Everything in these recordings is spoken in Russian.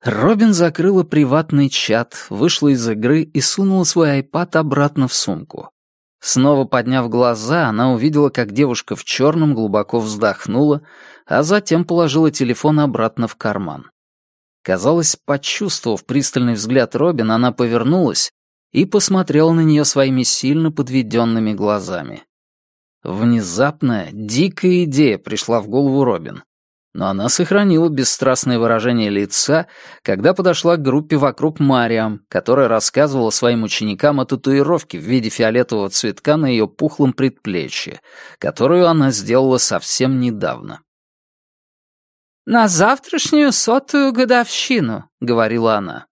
Робин закрыла приватный чат, вышла из игры и сунула свой айпад обратно в сумку. Снова подняв глаза, она увидела, как девушка в черном глубоко вздохнула, а затем положила телефон обратно в карман. Казалось, почувствовав пристальный взгляд Робин, она повернулась и посмотрела на нее своими сильно подведенными глазами. Внезапная, дикая идея пришла в голову Робин. Но она сохранила бесстрастное выражение лица, когда подошла к группе вокруг Мариам, которая рассказывала своим ученикам о татуировке в виде фиолетового цветка на ее пухлом предплечье, которую она сделала совсем недавно. «На завтрашнюю 100-ю годовщину», — говорила она.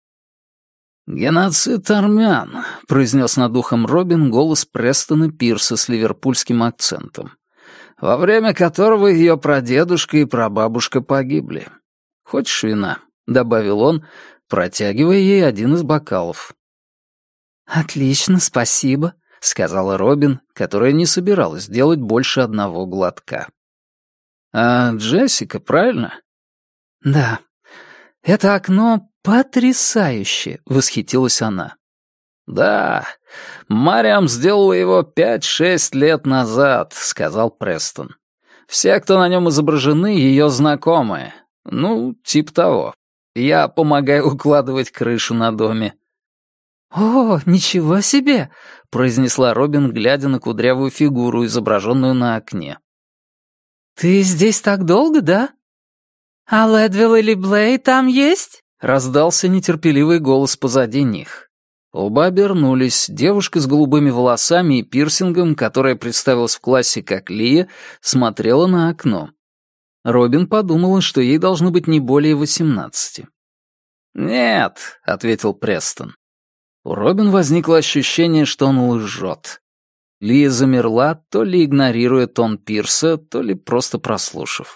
«Геноцид армян», — произнес над ухом Робин голос Престона Пирса с ливерпульским акцентом, во время которого ее прадедушка и прабабушка погибли. «Хочешь вина?» — добавил он, протягивая ей один из бокалов. «Отлично, спасибо», — сказала Робин, которая не собиралась делать больше одного глотка. «А Джессика, правильно?» «Да. Это окно потрясающе», — восхитилась она. «Да, Мариам сделала его 5-6 лет назад», — сказал Престон. «Все, кто на нем изображены, ее знакомые. Ну, типа того. Я помогаю укладывать крышу на доме». «О, ничего себе!» — произнесла Робин, глядя на кудрявую фигуру, изображенную на окне. «Ты здесь так долго, да?» «А Лэдвилл или Блей там есть?» — раздался нетерпеливый голос позади них. Оба обернулись. Девушка с голубыми волосами и пирсингом, которая представилась в классе как Лия, смотрела на окно. Робин подумала, что ей должно быть не более 18. «Нет», — ответил Престон. У Робин возникло ощущение, что он лжет. Лия замерла, то ли игнорируя тон Пирса, то ли просто прослушав.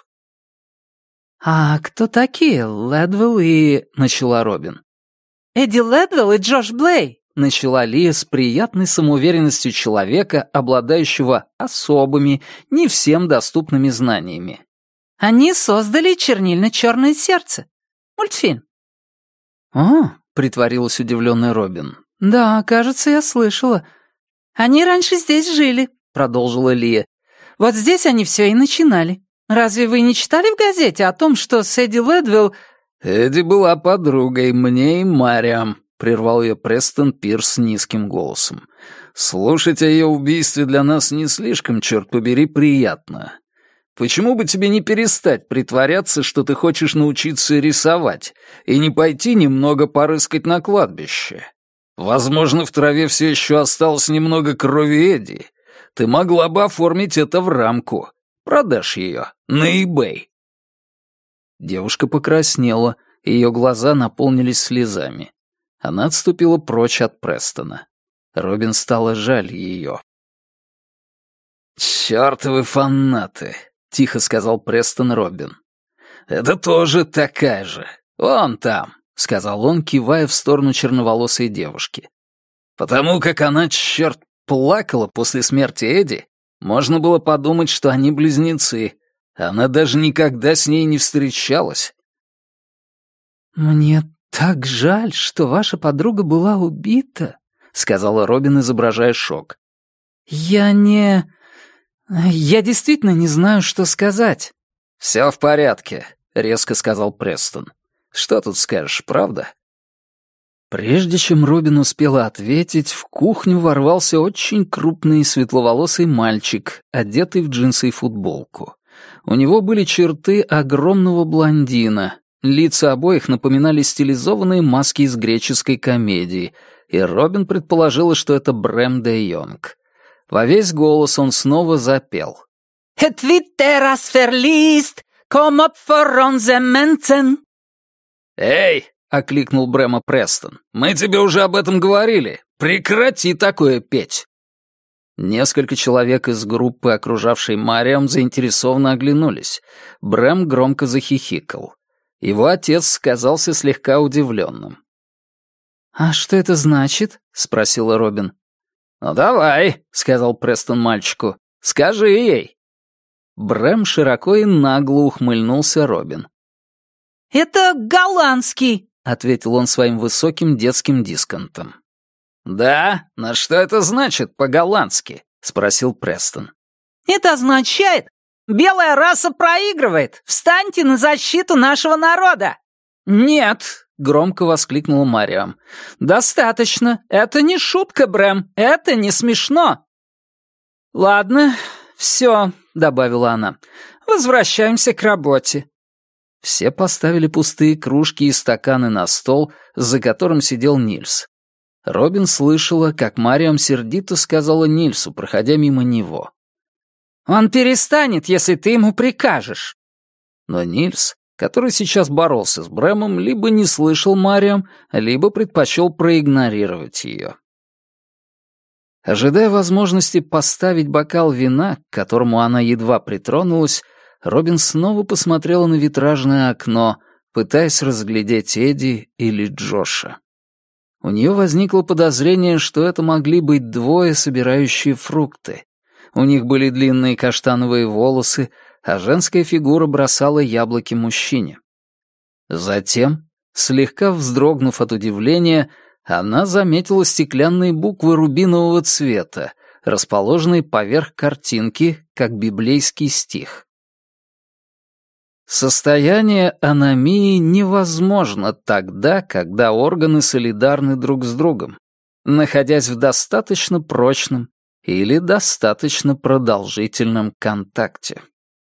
«А кто такие Лэдвилл и...» — начала Робин. «Эдди Лэдвилл и Джош Блей», — начала Лия с приятной самоуверенностью человека, обладающего особыми, не всем доступными знаниями. «Они создали «Чернильно-черное сердце». Мультфильм». «О», — притворилась удивленная Робин. «Да, кажется, я слышала». «Они раньше здесь жили», — продолжила Лия. «Вот здесь они все и начинали. Разве вы не читали в газете о том, что с Эдди Лэдвилл...» «Эдди была подругой мне и Мариам», — прервал ее Престон Пирс низким голосом. «Слушать о ее убийстве для нас не слишком, черт побери, приятно. Почему бы тебе не перестать притворяться, что ты хочешь научиться рисовать, и не пойти немного порыскать на кладбище? Возможно, в траве все еще осталось немного крови Эдди. Ты могла бы оформить это в рамку. Продашь ее на eBay». Девушка покраснела, и ее глаза наполнились слезами. Она отступила прочь от Престона. Робин стало жаль ее. «Чёртовы фанаты», — тихо сказал Престон Робин. «Это тоже такая же. Вон там», — сказал он, кивая в сторону черноволосой девушки. «Потому как она, черт, плакала после смерти Эдди, можно было подумать, что они близнецы. Она даже никогда с ней не встречалась». «Мне так жаль, что ваша подруга была убита», — сказала Робин, изображая шок. Я действительно не знаю, что сказать». «Все в порядке», — резко сказал Престон. «Что тут скажешь, правда?» Прежде чем Робин успела ответить, в кухню ворвался очень крупный светловолосый мальчик, одетый в джинсы и футболку. У него были черты огромного блондина. Лица обоих напоминали стилизованные маски из греческой комедии, и Робин предположила, что это Брэм де Йонг. Во весь голос он снова запел. «Et vitteras verliest, kom upp för mensen». «Эй!» — окликнул Брэма Престон. «Мы тебе уже об этом говорили. Прекрати такое петь!» Несколько человек из группы, окружавшей Мариам, заинтересованно оглянулись. Брэм громко захихикал. Его отец казался слегка удивленным. «А что это значит?» — спросила Робин. «Ну давай», — сказал Престон мальчику. «Скажи ей». Брэм широко и нагло ухмыльнулся Робин. «Это голландский», — ответил он своим высоким детским дисконтом. «Да? Но что это значит по-голландски?» — спросил Престон. «Это означает, белая раса проигрывает! Встаньте на защиту нашего народа!» «Нет!» — громко воскликнула Мариам. «Достаточно. Это не шутка, Брэм. Это не смешно!» «Ладно, все», — добавила она. «Возвращаемся к работе». Все поставили пустые кружки и стаканы на стол, за которым сидел Нильс. Робин слышала, как Мариам сердито сказала Нильсу, проходя мимо него. «Он перестанет, если ты ему прикажешь». Но Нильс, который сейчас боролся с Брэмом, либо не слышал Мариам, либо предпочел проигнорировать ее. Ожидая возможности поставить бокал вина, к которому она едва притронулась, Робин снова посмотрела на витражное окно, пытаясь разглядеть Эдди или Джоша. У нее возникло подозрение, что это могли быть двое, собирающие фрукты. У них были длинные каштановые волосы, а женская фигура бросала яблоки мужчине. Затем, слегка вздрогнув от удивления, она заметила стеклянные буквы рубинового цвета, расположенные поверх картинки, как библейский стих. Состояние аномии невозможно тогда, когда органы солидарны друг с другом, находясь в достаточно прочном или достаточно продолжительном контакте.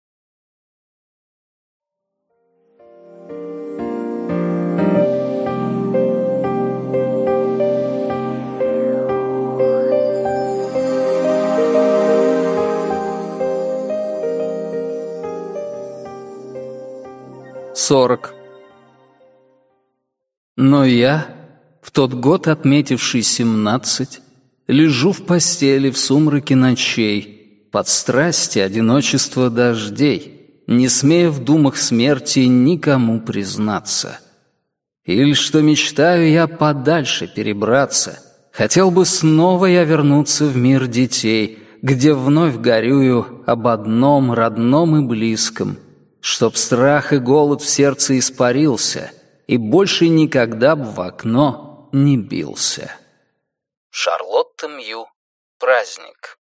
Но я, в тот год отметивший 17, лежу в постели в сумраке ночей, под страсти одиночества дождей, не смея в думах смерти никому признаться. Или что мечтаю я подальше перебраться, хотел бы снова я вернуться в мир детей, где вновь горюю об одном родном и близком, чтоб страх и голод в сердце испарился и больше никогда б в окно не бился. Шарлотта Мью. Праздник.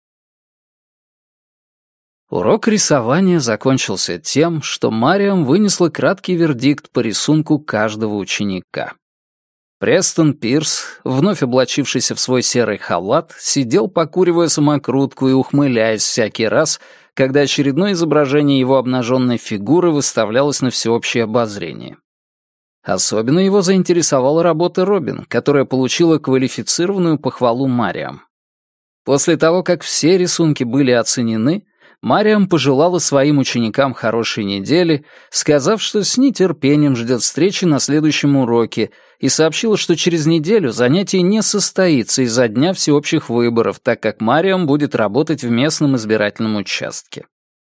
Урок рисования закончился тем, что Мариам вынесла краткий вердикт по рисунку каждого ученика. Престон Пирс, вновь облачившийся в свой серый халат, сидел, покуривая самокрутку и ухмыляясь всякий раз, когда очередное изображение его обнаженной фигуры выставлялось на всеобщее обозрение. Особенно его заинтересовала работа Робин, которая получила квалифицированную похвалу Мариам. После того, как все рисунки были оценены, Мариам пожелала своим ученикам хорошей недели, сказав, что с нетерпением ждет встречи на следующем уроке, и сообщила, что через неделю занятие не состоится из-за дня всеобщих выборов, так как Мариам будет работать в местном избирательном участке.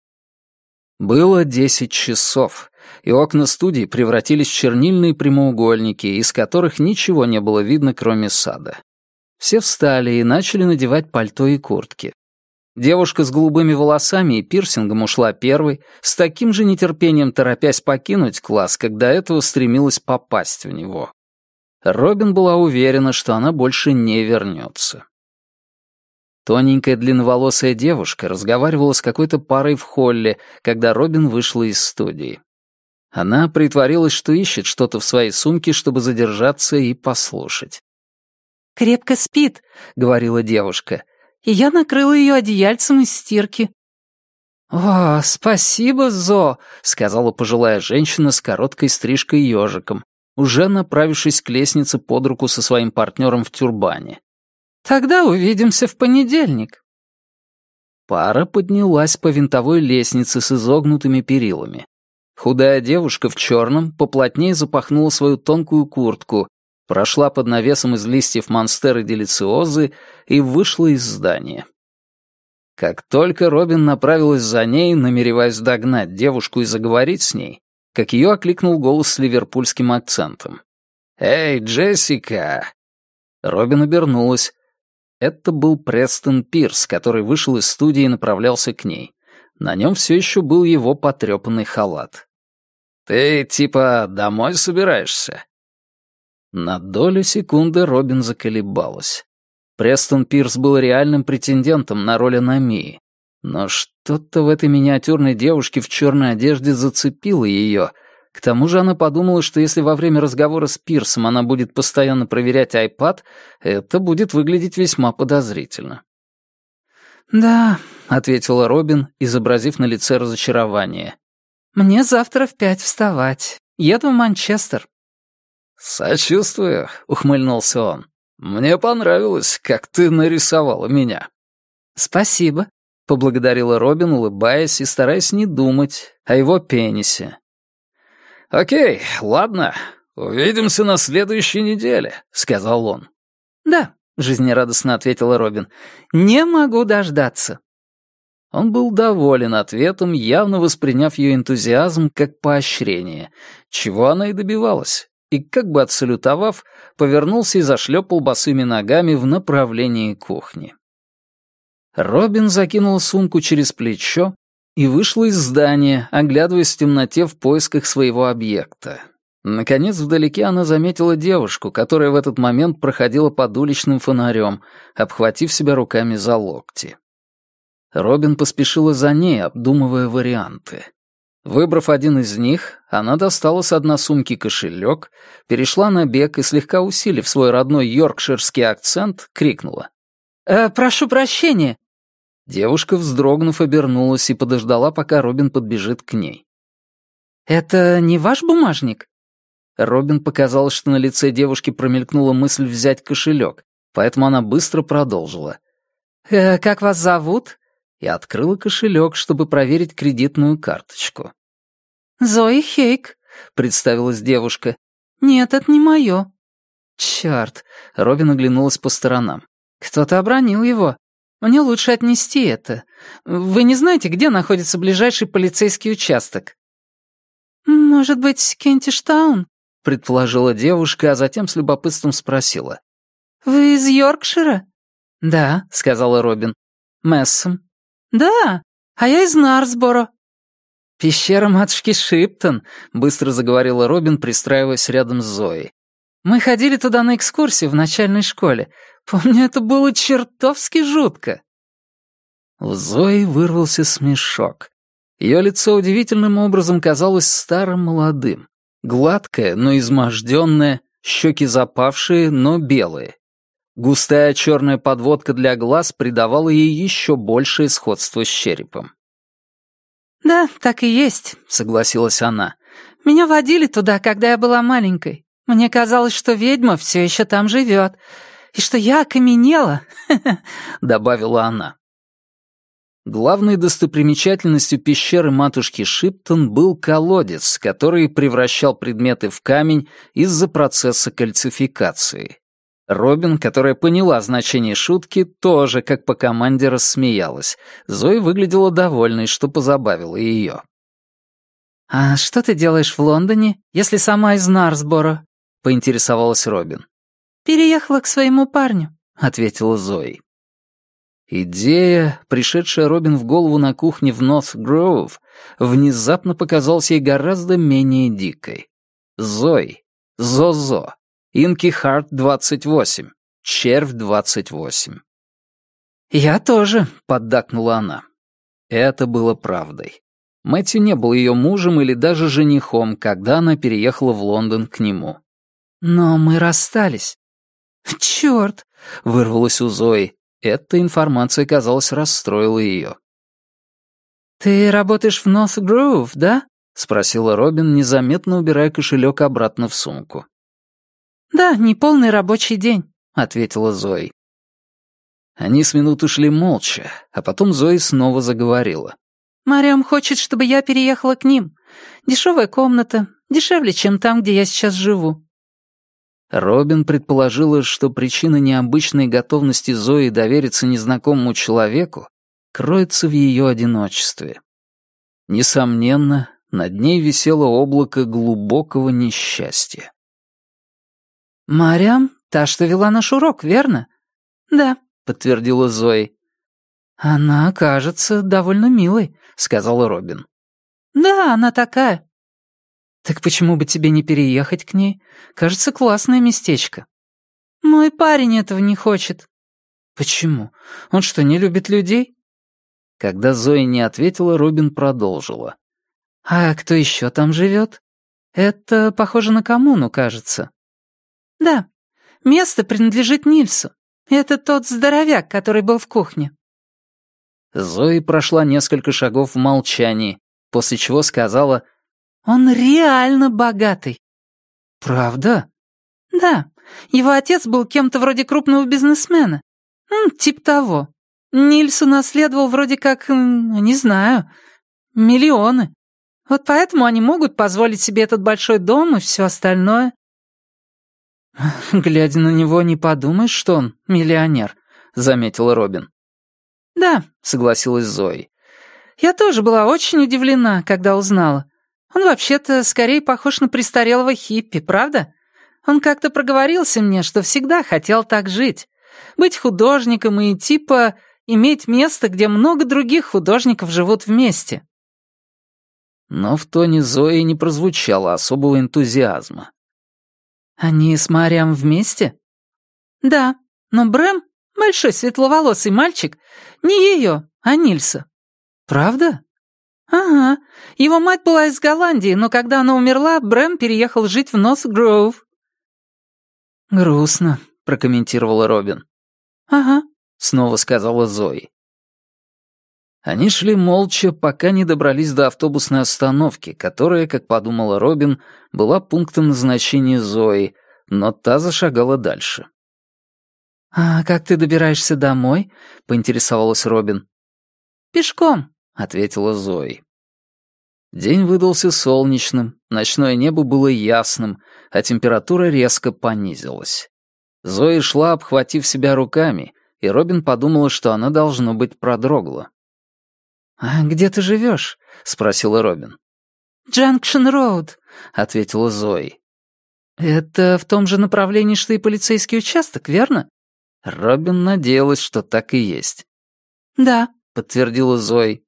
Было 10 часов, и окна студии превратились в чернильные прямоугольники, из которых ничего не было видно, кроме сада. Все встали и начали надевать пальто и куртки. Девушка с голубыми волосами и пирсингом ушла первой, с таким же нетерпением торопясь покинуть класс, как до этого стремилась попасть в него. Робин была уверена, что она больше не вернется. Тоненькая длинноволосая девушка разговаривала с какой-то парой в холле, когда Робин вышла из студии. Она притворилась, что ищет что-то в своей сумке, чтобы задержаться и послушать. «Крепко спит», — говорила девушка, «и я накрыла ее одеяльцем из стирки». «О, спасибо, Зо», — сказала пожилая женщина с короткой стрижкой ежиком, уже направившись к лестнице под руку со своим партнером в тюрбане. «Тогда увидимся в понедельник». Пара поднялась по винтовой лестнице с изогнутыми перилами. Худая девушка в черном поплотнее запахнула свою тонкую куртку, прошла под навесом из листьев монстеры делициозы и вышла из здания. Как только Робин направилась за ней, намереваясь догнать девушку и заговорить с ней, как ее окликнул голос с ливерпульским акцентом. «Эй, Джессика!» Робин обернулась. Это был Престон Пирс, который вышел из студии и направлялся к ней. На нем все еще был его потрепанный халат. Ты типа домой собираешься?» На долю секунды Робин заколебалась. Престон Пирс был реальным претендентом на роль Аномии, но что-то в этой миниатюрной девушке в черной одежде зацепило ее. К тому же она подумала, что если во время разговора с Пирсом она будет постоянно проверять iPad, это будет выглядеть весьма подозрительно. «Да», — ответила Робин, изобразив на лице разочарование. «Мне завтра в 5 вставать. Еду в Манчестер». «Сочувствую», — ухмыльнулся он. «Мне понравилось, как ты нарисовала меня». «Спасибо», — поблагодарила Робин, улыбаясь и стараясь не думать о его пенисе. «Окей, ладно, увидимся на следующей неделе», — сказал он. «Да», — жизнерадостно ответила Робин, — «не могу дождаться». Он был доволен ответом, явно восприняв ее энтузиазм как поощрение, чего она и добивалась, и, как бы отсалютовав, повернулся и зашлепал босыми ногами в направлении кухни. Робин закинула сумку через плечо и вышла из здания, оглядываясь в темноте в поисках своего объекта. Наконец, вдалеке она заметила девушку, которая в этот момент проходила под уличным фонарем, обхватив себя руками за локти. Робин поспешила за ней, обдумывая варианты. Выбрав один из них, она достала с дна сумки кошелек, перешла на бег и, слегка усилив свой родной йоркширский акцент, крикнула: «Прошу прощения!» Девушка, вздрогнув, обернулась и подождала, пока Робин подбежит к ней. «Это не ваш бумажник?» Робин показалось, что на лице девушки промелькнула мысль взять кошелек, поэтому она быстро продолжила. «Как вас зовут?» И открыла кошелек, чтобы проверить кредитную карточку. «Зои Хейк», — представилась девушка. «Нет, это не мое». «Чёрт», — Робин оглянулась по сторонам. «Кто-то обронил его. Мне лучше отнести это. Вы не знаете, где находится ближайший полицейский участок?» «Может быть, Кентиштаун?» — предположила девушка, а затем с любопытством спросила. «Вы из Йоркшира?» «Да», — сказала Робин. «Мессом». «Да, а я из Нарсборо». «Пещера матушки Шиптон», — быстро заговорила Робин, пристраиваясь рядом с Зоей. «Мы ходили туда на экскурсию в начальной школе. Помню, это было чертовски жутко». У Зои вырвался смешок. Ее лицо удивительным образом казалось старым молодым. Гладкое, но изможденное, щеки запавшие, но белые. Густая черная подводка для глаз придавала ей еще большее сходство с черепом. «Да, так и есть», — согласилась она. «Меня водили туда, когда я была маленькой. Мне казалось, что ведьма все еще там живет, и что я окаменела», — добавила она. Главной достопримечательностью пещеры матушки Шиптон был колодец, который превращал предметы в камень из-за процесса кальцификации. Робин, которая поняла значение шутки, тоже, как по команде, рассмеялась. Зоя выглядела довольной, что позабавило ее. «А что ты делаешь в Лондоне, если сама из Нарсборо?» — поинтересовалась Робин. «Переехала к своему парню», — ответила Зоя. Идея, пришедшая Робин в голову на кухне в Норт-Гроув, внезапно показалась ей гораздо менее дикой. Зои, Зозо, Инки Харт 28, Червь 28. «Я тоже», — поддакнула она. Это было правдой. Мэтью не был ее мужем или даже женихом, когда она переехала в Лондон к нему. «Но мы расстались». «Чёрт!» — вырвалось у Зои. Эта информация, казалось, расстроила ее. «Ты работаешь в Норт-Гроув, да?» — спросила Робин, незаметно убирая кошелек обратно в сумку. «Да, неполный рабочий день», — ответила Зои. Они с минуту шли молча, а потом Зои снова заговорила. «Мариам хочет, чтобы я переехала к ним. Дешевая комната, дешевле, чем там, где я сейчас живу». Робин предположила, что причина необычной готовности Зои довериться незнакомому человеку кроется в ее одиночестве. Несомненно, над ней висело облако глубокого несчастья. «Мариам, та, что вела наш урок, верно?» «Да», — подтвердила Зои. «Она, кажется, довольно милой», — сказала Робин. «Да, она такая». «Так почему бы тебе не переехать к ней? Кажется, классное местечко». «Мой парень этого не хочет». «Почему? Он что, не любит людей?» Когда Зои не ответила, Робин продолжила. «А кто еще там живет? Это похоже на коммуну, кажется». «Да, место принадлежит Нильсу. Это тот здоровяк, который был в кухне». Зои прошла несколько шагов в молчании, после чего сказала: «Он реально богатый». «Правда?» «Да, его отец был кем-то вроде крупного бизнесмена. Типа того. Нильс унаследовал вроде как, не знаю, миллионы. Вот поэтому они могут позволить себе этот большой дом и все остальное». «Глядя на него, не подумаешь, что он миллионер», — заметила Робин. «Да», — согласилась Зои. «Я тоже была очень удивлена, когда узнала. Он вообще-то скорее похож на престарелого хиппи, правда? Он как-то проговорился мне, что всегда хотел так жить. Быть художником и типа иметь место, где много других художников живут вместе». Но в тоне Зои не прозвучало особого энтузиазма. «Они с Мариам вместе?» «Да, но Брэм, большой светловолосый мальчик, не ее, а Нильса». «Правда?» «Ага. Его мать была из Голландии, но когда она умерла, Брэм переехал жить в Норт-Гроув». «Грустно», — прокомментировала Робин. «Ага», — снова сказала Зои. Они шли молча, пока не добрались до автобусной остановки, которая, как подумала Робин, была пунктом назначения Зои, но та зашагала дальше. «А как ты добираешься домой?» — поинтересовалась Робин. «Пешком», — ответила Зои. День выдался солнечным, ночное небо было ясным, а температура резко понизилась. Зои шла, обхватив себя руками, и Робин подумала, что она, должно быть, продрогла. «А где ты живешь?» — спросила Робин. «Джанкшн-роуд», — ответила Зои. «Это в том же направлении, что и полицейский участок, верно?» Робин надеялась, что так и есть. «Да», — подтвердила Зои.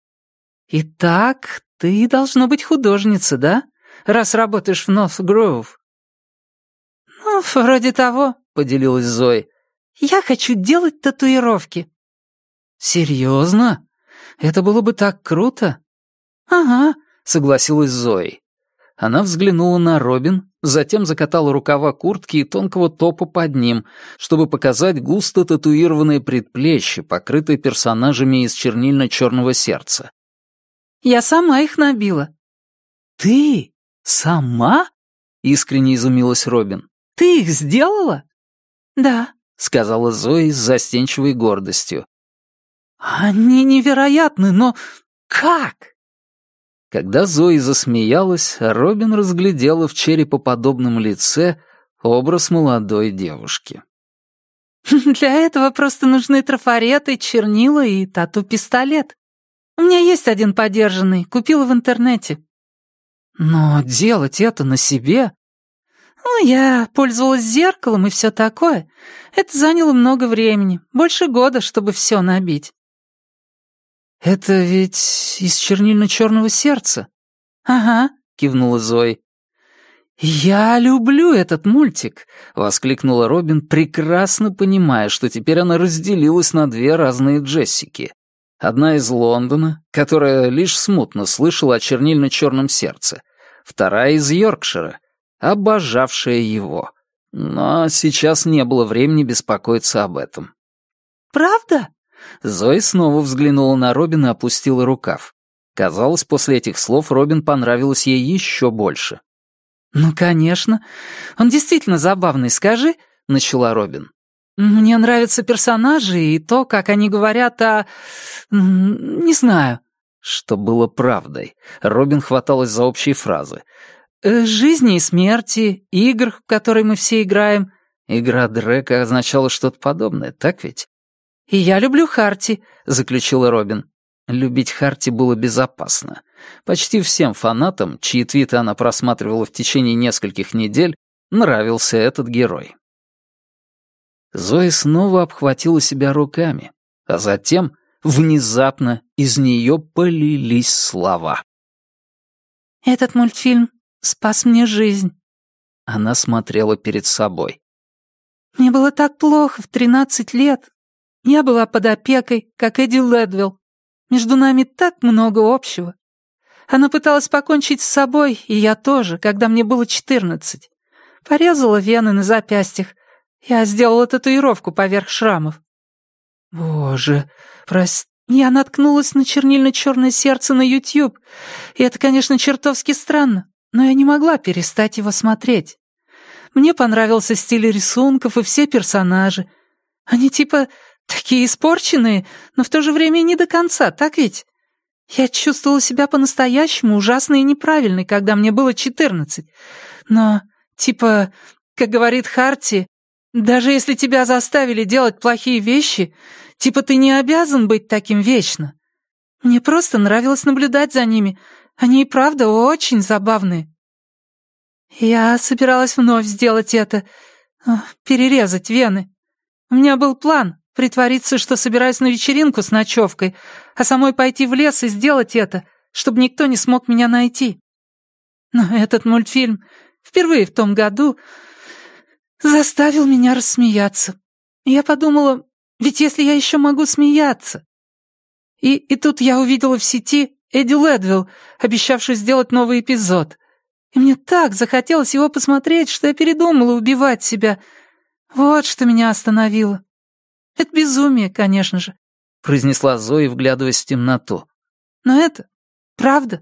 «Итак, ты должна быть художница, да? Раз работаешь в Норт-Гроув». «Ну, вроде того», — поделилась Зои. «Я хочу делать татуировки». «Серьезно? Это было бы так круто». «Ага», — согласилась Зои. Она взглянула на Робин, затем закатала рукава куртки и тонкого топа под ним, чтобы показать густо татуированные предплечья, покрытые персонажами из чернильно-черного сердца. «Я сама их набила». «Ты? Сама?» — искренне изумилась Робин. «Ты их сделала?» «Да», — сказала Зои с застенчивой гордостью. «Они невероятны, но как?» Когда Зои засмеялась, Робин разглядела в черепоподобном лице образ молодой девушки. «Для этого просто нужны трафареты, чернила и тату-пистолет. У меня есть один подержанный, купила в интернете». «Но делать это на себе...» «Ну, я пользовалась зеркалом и все такое. Это заняло много времени, больше года, чтобы все набить». «Это ведь из чернильно-черного сердца?» «Ага», — кивнула Зои. «Я люблю этот мультик», — воскликнула Робин, прекрасно понимая, что теперь она разделилась на две разные Джессики. Одна из Лондона, которая лишь смутно слышала о чернильно-черном сердце, вторая из Йоркшира, обожавшая его. Но сейчас не было времени беспокоиться об этом. «Правда?» Зои снова взглянула на Робин и опустила рукав. Казалось, после этих слов Робин понравилась ей еще больше. «Ну, конечно. Он действительно забавный, скажи», — начала Робин. «Мне нравятся персонажи и то, как они говорят о... не знаю». Что было правдой. Робин хваталась за общие фразы. «Жизни и смерти, игр, в которые мы все играем». Игра Дрека означала что-то подобное, так ведь? «И я люблю Харти», — заключила Робин. Любить Харти было безопасно. Почти всем фанатам, чьи твиты она просматривала в течение нескольких недель, нравился этот герой. Зои снова обхватила себя руками, а затем внезапно из нее полились слова. «Этот мультфильм спас мне жизнь». Она смотрела перед собой. «Мне было так плохо в 13 лет. Я была под опекой, как Эдди Лэдвилл. Между нами так много общего. Она пыталась покончить с собой, и я тоже, когда мне было 14. Порезала вены на запястьях. Я сделала татуировку поверх шрамов». «Боже, прости, я наткнулась на чернильно-черное сердце на YouTube, и это, конечно, чертовски странно, но я не могла перестать его смотреть. Мне понравился стиль рисунков и все персонажи. Они типа такие испорченные, но в то же время и не до конца, так ведь? Я чувствовала себя по-настоящему ужасной и неправильной, когда мне было 14. Но, типа, как говорит Харти, даже если тебя заставили делать плохие вещи, типа ты не обязан быть таким вечно. Мне просто нравилось наблюдать за ними. Они и правда очень забавные. Я собиралась вновь сделать это, перерезать вены. У меня был план притвориться, что собираюсь на вечеринку с ночевкой, а самой пойти в лес и сделать это, чтобы никто не смог меня найти. Но этот мультфильм впервые в том году заставил меня рассмеяться. Я подумала, ведь если я еще могу смеяться. И тут я увидела в сети Эдди Лэдвилл, обещавшую сделать новый эпизод. И мне так захотелось его посмотреть, что я передумала убивать себя. Вот что меня остановило. Это безумие, конечно же, произнесла Зои, вглядываясь в темноту. Но это правда.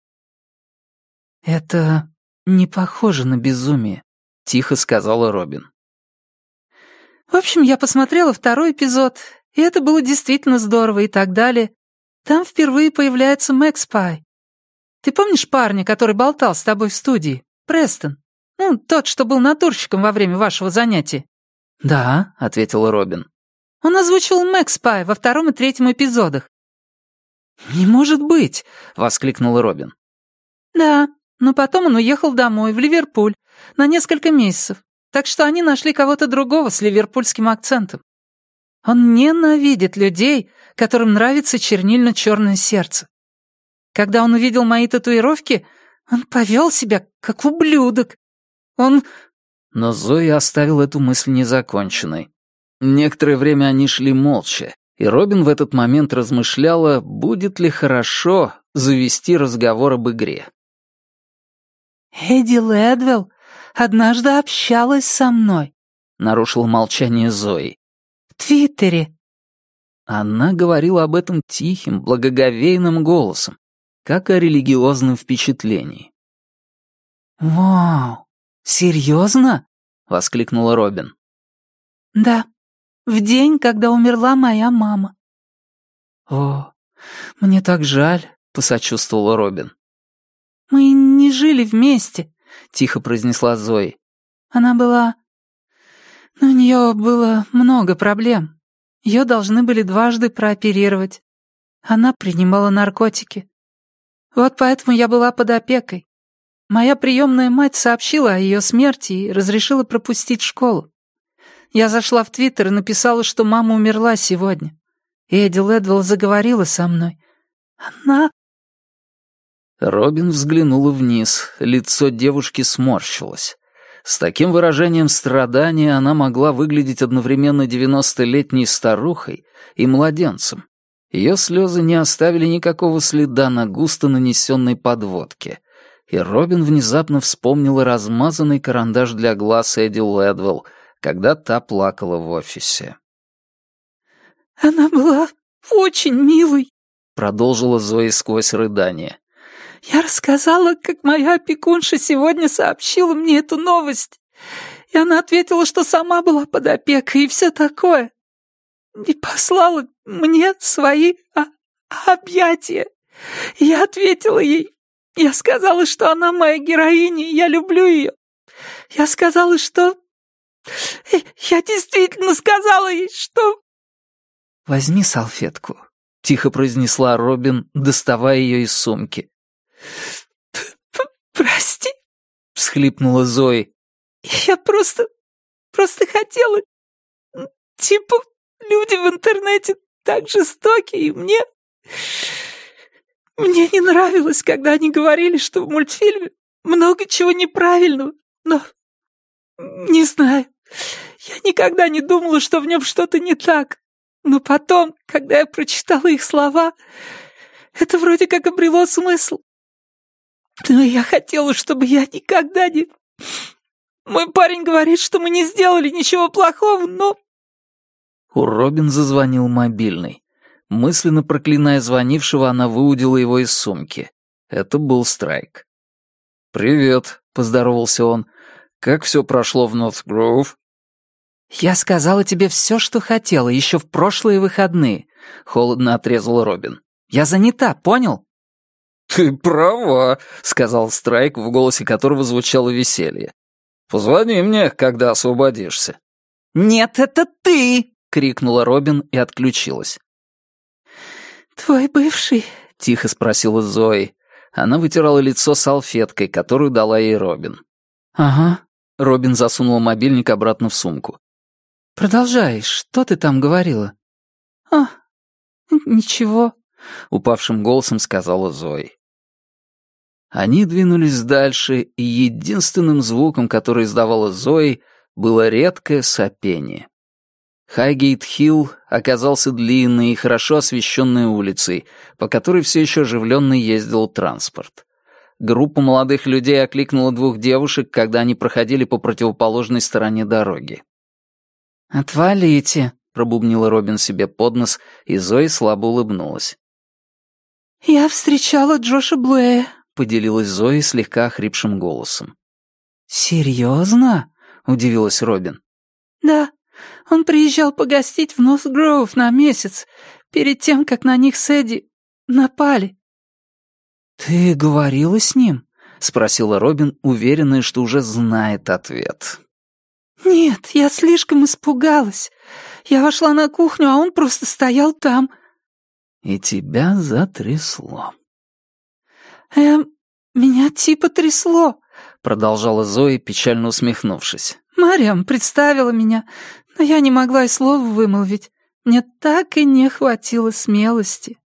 Это не похоже на безумие, тихо сказала Робин. В общем, я посмотрела второй эпизод, и это было действительно здорово и так далее. Там впервые появляется Макс Пай. Ты помнишь парня, который болтал с тобой в студии? Престон. Ну, тот, что был натурщиком во время вашего занятия. «Да», — ответила Робин. Он озвучил Макс Пай во втором и третьем эпизодах. «Не может быть!» — воскликнула Робин. Да, но потом он уехал домой, в Ливерпуль, на несколько месяцев, так что они нашли кого-то другого с ливерпульским акцентом. Он ненавидит людей, которым нравится чернильно-черное сердце. Когда он увидел мои татуировки, он повел себя как ублюдок. Но Зоя оставила эту мысль незаконченной. Некоторое время они шли молча, и Робин в этот момент размышляла, будет ли хорошо завести разговор об игре. «Эдди Лэдвилл однажды общалась со мной», — нарушила молчание Зои. «в Твиттере». Она говорила об этом тихим, благоговейным голосом, как о религиозном впечатлении. «Вау, серьезно?» — воскликнула Робин. «Да, в день, когда умерла моя мама». «О, мне так жаль», — посочувствовала Робин. «Мы не жили вместе», — тихо произнесла Зои. «Она была... у нее было много проблем. Ее должны были дважды прооперировать. Она принимала наркотики. Вот поэтому я была под опекой. Моя приемная мать сообщила о ее смерти и разрешила пропустить школу. Я зашла в Твиттер и написала, что мама умерла сегодня. И Эдди Лэдвилл заговорила со мной. Она...» Робин взглянула вниз, лицо девушки сморщилось. С таким выражением страдания она могла выглядеть одновременно 90-летней старухой и младенцем. Ее слезы не оставили никакого следа на густо нанесенной подводке. И Робин внезапно вспомнила размазанный карандаш для глаз Эдди Лэдвилл, когда та плакала в офисе. «Она была очень милой», — продолжила Зои сквозь рыдание. «Я рассказала, как моя опекунша сегодня сообщила мне эту новость, и она ответила, что сама была под опекой и все такое, и послала мне свои объятия. Я ответила ей, я сказала, что она моя героиня, и я люблю ее. Я сказала, что... Я действительно сказала ей, что...» «Возьми салфетку», — тихо произнесла Робин, доставая ее из сумки. «Прости», — всхлипнула Зои. «Я просто хотела... Типа, люди в интернете так жестоки, и мне... Мне не нравилось, когда они говорили, что в мультфильме много чего неправильного, но... Не знаю. Я никогда не думала, что в нем что-то не так. Но потом, когда я прочитала их слова, это вроде как обрело смысл. Но я хотела, чтобы я никогда не... Мой парень говорит, что мы не сделали ничего плохого, но... У Робин зазвонил мобильный. Мысленно проклиная звонившего, она выудила его из сумки. Это был Страйк. «Привет», — поздоровался он. «Как все прошло в Норт-Гроув?» «Я сказала тебе все, что хотела, еще в прошлые выходные», — холодно отрезала Робин. «Я занята, понял?» «Ты права», — сказал Страйк, в голосе которого звучало веселье. «Позвони мне, когда освободишься». «Нет, это ты!» — крикнула Робин и отключилась. «Твой бывший?» — тихо спросила Зои. Она вытирала лицо салфеткой, которую дала ей Робин. «Ага». Робин засунула мобильник обратно в сумку. «Продолжай, что ты там говорила?» Ничего», — упавшим голосом сказала Зои. Они двинулись дальше, и единственным звуком, который издавала Зои, было редкое сопение. Хайгейт-Хилл оказался длинной и хорошо освещенной улицей, по которой все еще оживленно ездил транспорт. Группа молодых людей окликнула двух девушек, когда они проходили по противоположной стороне дороги. «Отвалите», — пробубнила Робин себе под нос, и Зои слабо улыбнулась. «Я встречала Джоша Блэя», — поделилась Зои слегка охрипшим голосом. «Серьезно?» — удивилась Робин. «Да, он приезжал погостить в Норт-Гроув на месяц, перед тем, как на них с Эдди напали». «Ты говорила с ним?» — спросила Робин, уверенная, что уже знает ответ. «Нет, я слишком испугалась. Я вошла на кухню, а он просто стоял там». «И тебя затрясло». Меня типа трясло», — продолжала Зои, печально усмехнувшись. «Мариам представила меня, но я не могла и слова вымолвить. Мне так и не хватило смелости».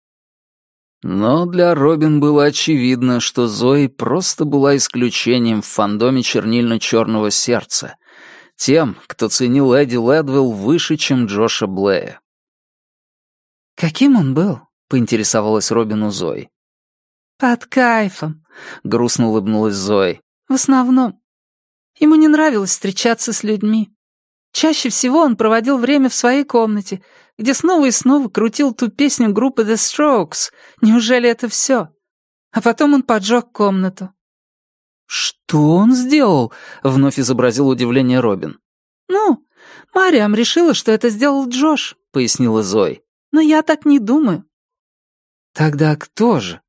Но для Робин было очевидно, что Зои просто была исключением в фандоме чернильно-черного сердца, тем, кто ценил Эдди Лэдвелл выше, чем Джоша Блэя. «Каким он был?» — поинтересовалась Робин у Зои. «Под кайфом», — грустно улыбнулась Зои. «В основном. Ему не нравилось встречаться с людьми. Чаще всего он проводил время в своей комнате, где снова и снова крутил ту песню группы The Strokes. Неужели это все? А потом он поджег комнату». «Что он сделал?» — вновь изобразил удивление Робин. «Ну, Мариам решила, что это сделал Джош», — пояснила Зои. «Но я так не думаю». «Тогда кто же?»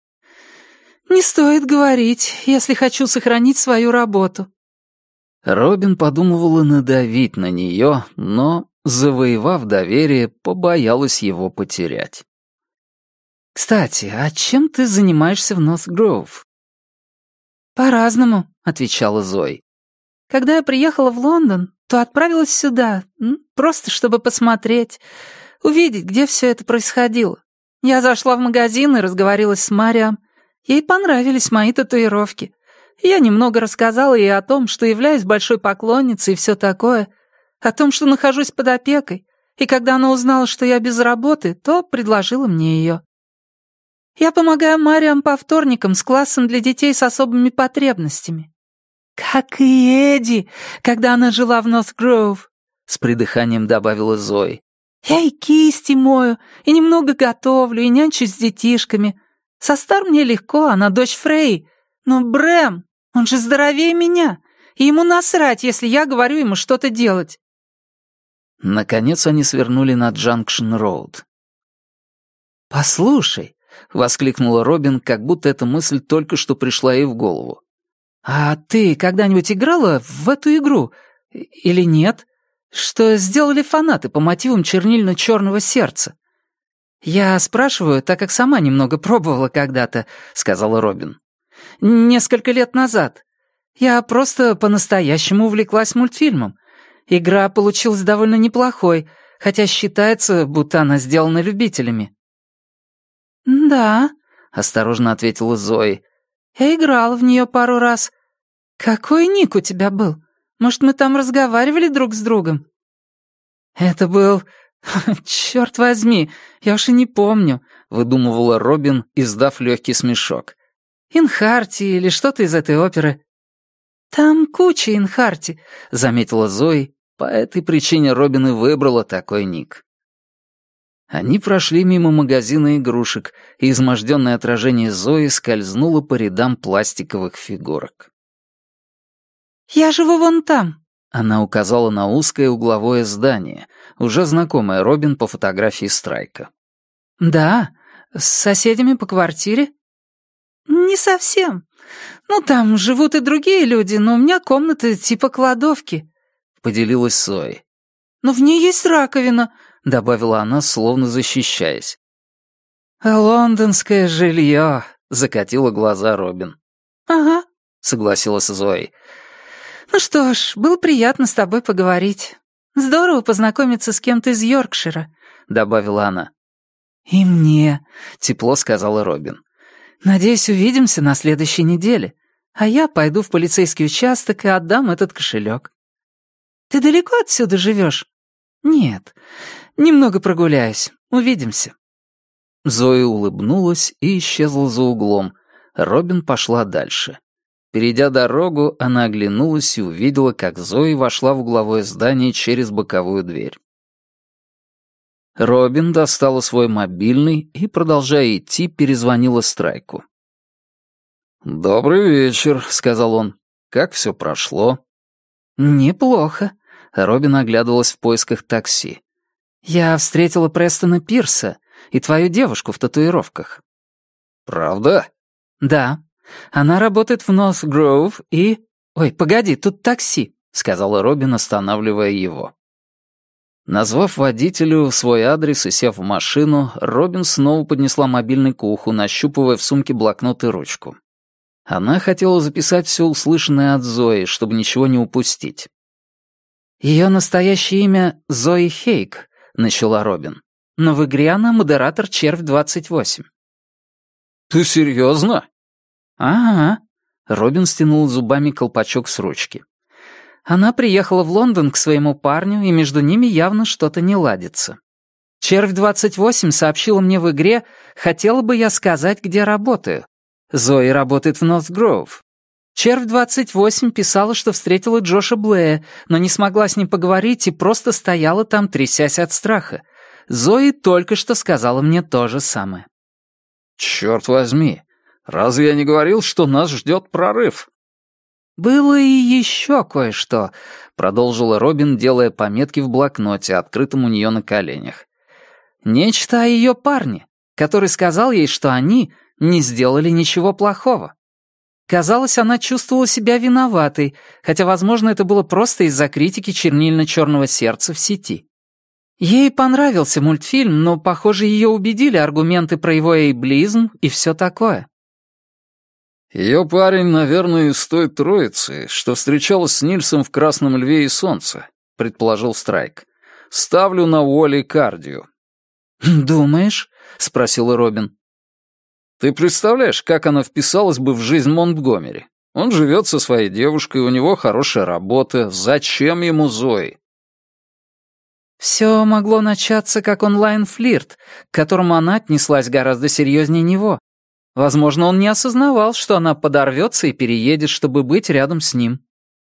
«Не стоит говорить, если хочу сохранить свою работу». Робин подумывала надавить на нее, но, завоевав доверие, побоялась его потерять. «Кстати, а чем ты занимаешься в Норт-Гроув?» «По-разному», — отвечала Зои. «Когда я приехала в Лондон, то отправилась сюда, просто чтобы посмотреть, увидеть, где все это происходило. Я зашла в магазин и разговорилась с Мариам. Ей понравились мои татуировки. Я немного рассказала ей о том, что являюсь большой поклонницей и все такое, о том, что нахожусь под опекой, и когда она узнала, что я без работы, то предложила мне ее. Я помогаю Мариам по вторникам с классом для детей с особыми потребностями. Как и Эдди, когда она жила в Норт-Гроув», — с придыханием добавила Зои. «Я и кисти мою, и немного готовлю, и нянчусь с детишками. Со Стар мне легко, она дочь Фрей. Но Брэм, он же здоровее меня, и ему насрать, если я говорю ему что-то делать». Наконец они свернули на Джанкшн-Роуд. «Послушай», — воскликнула Робин, как будто эта мысль только что пришла ей в голову. «А ты когда-нибудь играла в эту игру? Или нет? Что сделали фанаты по мотивам чернильно-черного сердца?» «Я спрашиваю, так как сама немного пробовала когда-то», — сказала Робин. «Несколько лет назад. Я просто по-настоящему увлеклась мультфильмом. Игра получилась довольно неплохой, хотя считается, будто она сделана любителями». «Да», — осторожно ответила Зои. Я играла в нее пару раз. Какой ник у тебя был? Может, мы там разговаривали друг с другом?» «Это был... Черт возьми, я уж и не помню», — выдумывала Робин, издав легкий смешок. «Инхарти или что-то из этой оперы». «Там куча Инхарти», — заметила Зои. По этой причине Робин и выбрала такой ник. Они прошли мимо магазина игрушек, и изможденное отражение Зои скользнуло по рядам пластиковых фигурок. «Я живу вон там». Она указала на узкое угловое здание, уже знакомое Робин по фотографии Страйка. «Да? С соседями по квартире?» «Не совсем. Ну, там живут и другие люди, но у меня комната типа кладовки», — поделилась Зои. «Но в ней есть раковина», — добавила она, словно защищаясь. «Лондонское жилье», — закатила глаза Робин. «Ага», — согласилась Зои. «Ну что ж, было приятно с тобой поговорить. Здорово познакомиться с кем-то из Йоркшира», — добавила она. «И мне», — тепло сказала Робин. «Надеюсь, увидимся на следующей неделе, а я пойду в полицейский участок и отдам этот кошелек». «Ты далеко отсюда живешь?» «Нет, немного прогуляюсь. Увидимся». Зоя улыбнулась и исчезла за углом. Робин пошла дальше. Перейдя дорогу, она оглянулась и увидела, как Зои вошла в угловое здание через боковую дверь. Робин достала свой мобильный и, продолжая идти, перезвонила Страйку. «Добрый вечер», — сказал он. «Как все прошло?» «Неплохо», — Робин оглядывалась в поисках такси. «Я встретила Престона Пирса и твою девушку в татуировках». «Правда?» «Да. Она работает в Норт Гроув и...» «Ой, погоди, тут такси», — сказала Робин, останавливая его. Назвав водителю свой адрес и сев в машину, Робин снова поднесла мобильный к уху, нащупывая в сумке блокнот и ручку. Она хотела записать все услышанное от Зои, чтобы ничего не упустить. «Ее настоящее имя Зои Хейк», — начала Робин. «Но в игре она модератор Червь-28». «Ты серьезно?» «Ага», — Робин стянул зубами колпачок с ручки. «Она приехала в Лондон к своему парню, и между ними явно что-то не ладится. Червь-28 сообщила мне в игре, хотела бы я сказать, где работаю. Зои работает в Норт Гроув. Червь-28 писала, что встретила Джоша Блея, но не смогла с ним поговорить и просто стояла там, трясясь от страха. Зои только что сказала мне то же самое». «Черт возьми! Разве я не говорил, что нас ждет прорыв?» «Было и еще кое-что», — продолжила Робин, делая пометки в блокноте, открытом у нее на коленях. «Нечто о ее парне, который сказал ей, что они не сделали ничего плохого. Казалось, она чувствовала себя виноватой, хотя, возможно, это было просто из-за критики чернильно-черного сердца в сети. Ей понравился мультфильм, но, похоже, ее убедили аргументы про его эйблизм и все такое». «Ее парень, наверное, из той троицы, что встречалась с Нильсом в «Красном льве и солнце», — предположил Страйк. «Ставлю на Уолли Кардию». «Думаешь?» — спросила Робин. «Ты представляешь, как она вписалась бы в жизнь Монтгомери? Он живет со своей девушкой, у него хорошая работа. Зачем ему Зои?» «Все могло начаться как онлайн-флирт, к которому она отнеслась гораздо серьезнее него. Возможно, он не осознавал, что она подорвется и переедет, чтобы быть рядом с ним».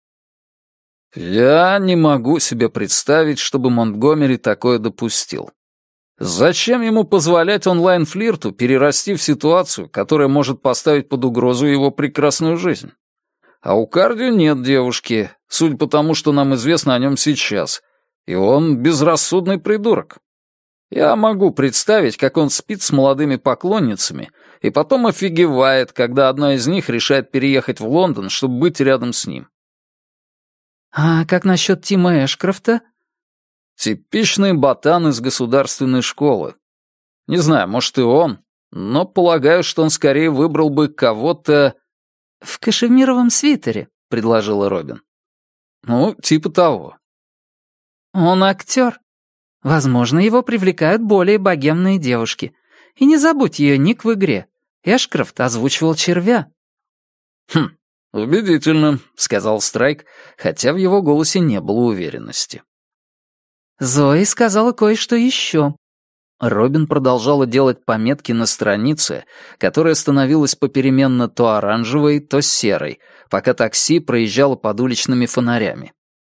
«Я не могу себе представить, чтобы Монтгомери такое допустил. Зачем ему позволять онлайн-флирту перерасти в ситуацию, которая может поставить под угрозу его прекрасную жизнь? А у Кардио нет девушки, судя по тому, что нам известно о нем сейчас, и он безрассудный придурок. Я могу представить, как он спит с молодыми поклонницами и потом офигевает, когда одна из них решает переехать в Лондон, чтобы быть рядом с ним». «А как насчет Тима Эшкрофта?» «Типичный ботан из государственной школы. Не знаю, может и он, но полагаю, что он скорее выбрал бы кого-то...» «В кашемировом свитере», — предложила Робин. «Ну, типа того». «Он актер. Возможно, его привлекают более богемные девушки. И не забудь ее ник в игре. Эшкрофт озвучивал червя». «Убедительно», — сказал Страйк, хотя в его голосе не было уверенности. Зои сказала кое-что еще. Робин продолжала делать пометки на странице, которая становилась попеременно то оранжевой, то серой, пока такси проезжало под уличными фонарями.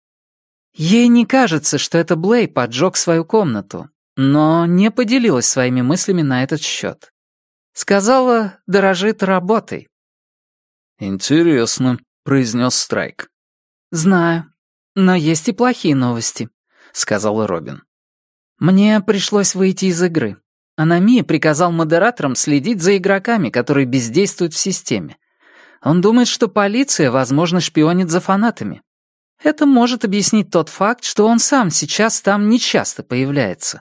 Ей не кажется, что это Блей поджег свою комнату, но не поделилась своими мыслями на этот счет. Сказала, дорожит работой. «Интересно», — произнес Страйк. «Знаю, но есть и плохие новости», — сказала Робин. «Мне пришлось выйти из игры. Анами приказал модераторам следить за игроками, которые бездействуют в системе. Он думает, что полиция, возможно, шпионит за фанатами. Это может объяснить тот факт, что он сам сейчас там нечасто появляется».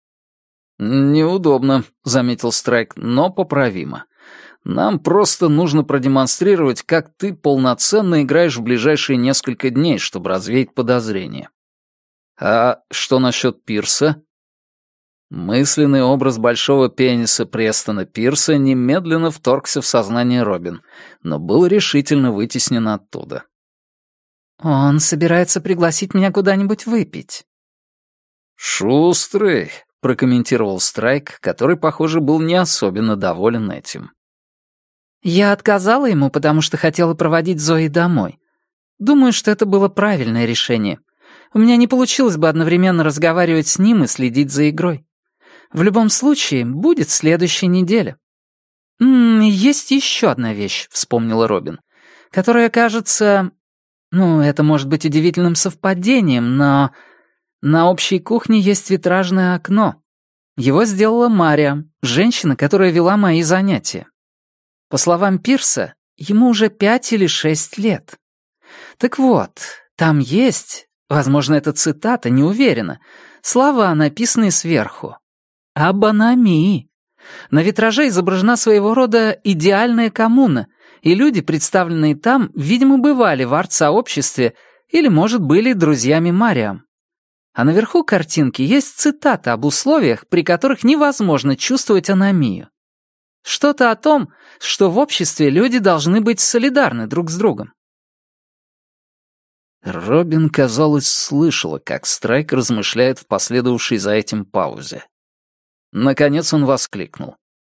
«Неудобно», — заметил Страйк, — «но поправимо. Нам просто нужно продемонстрировать, как ты полноценно играешь в ближайшие несколько дней, чтобы развеять подозрения». «А что насчет Пирса?» Мысленный образ большого пениса Престона Пирса немедленно вторгся в сознание Робин, но был решительно вытеснен оттуда. «Он собирается пригласить меня куда-нибудь выпить». «Шустрый», — прокомментировал Страйк, который, похоже, был не особенно доволен этим. Я отказала ему, потому что хотела проводить Зои домой. Думаю, что это было правильное решение. У меня не получилось бы одновременно разговаривать с ним и следить за игрой. В любом случае, будет следующая неделя. «Есть еще одна вещь», — вспомнила Робин, «которая кажется... это может быть удивительным совпадением, но на общей кухне есть витражное окно. Его сделала Мария, женщина, которая вела мои занятия. По словам Пирса, ему уже 5 или 6 лет. Так вот, там есть, возможно, это цитата, не уверена, слова, написанные сверху. Об аномии. На витраже изображена своего рода идеальная коммуна, и люди, представленные там, видимо, бывали в арт-сообществе или, может, были друзьями Мариам. А наверху картинки есть цитата об условиях, при которых невозможно чувствовать аномию. Что-то о том, что в обществе люди должны быть солидарны друг с другом. Робин, казалось, слышала, как Страйк размышляет в последовавшей за этим паузе. Наконец он воскликнул.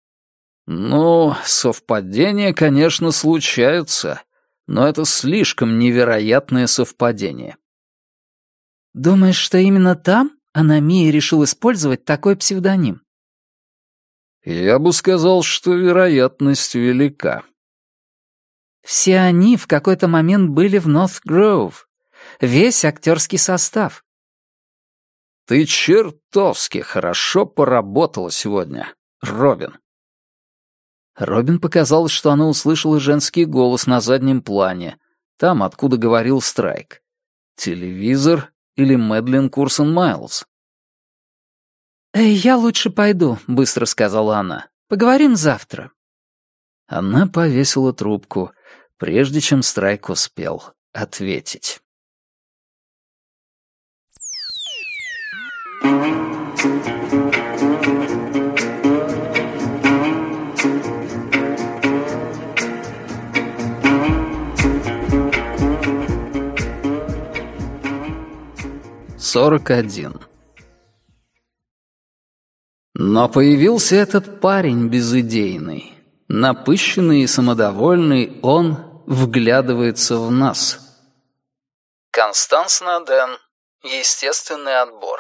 Совпадения, конечно, случаются, но это слишком невероятное совпадение». «Думаешь, что именно там Аномия решил использовать такой псевдоним?» «Я бы сказал, что вероятность велика». «Все они в какой-то момент были в Норт-Гроув. Весь актерский состав». «Ты чертовски хорошо поработала сегодня, Робин». Робин показалось, что она услышала женский голос на заднем плане, там, откуда говорил Страйк. Телевизор или Мэдлин Курсон Майлз? «Я лучше пойду», — быстро сказала она. «Поговорим завтра». Она повесила трубку, прежде чем Страйк успел ответить. «41». Но появился этот парень безыдейный. Напыщенный и самодовольный, он вглядывается в нас. Констанс Наден. Естественный отбор.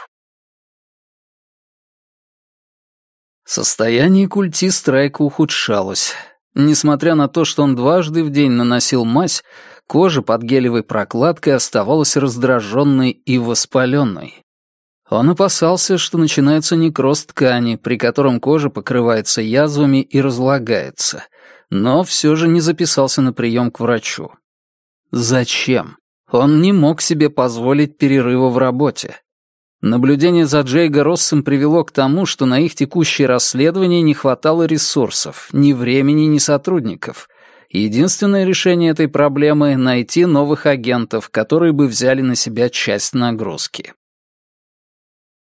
Состояние культи Страйка ухудшалось. Несмотря на то, что он дважды в день наносил мазь, кожа под гелевой прокладкой оставалась раздраженной и воспаленной. Он опасался, что начинается некроз ткани, при котором кожа покрывается язвами и разлагается, но все же не записался на прием к врачу. Зачем? Он не мог себе позволить перерыва в работе. Наблюдение за Джейго Россом привело к тому, что на их текущее расследование не хватало ресурсов, ни времени, ни сотрудников. Единственное решение этой проблемы — найти новых агентов, которые бы взяли на себя часть нагрузки.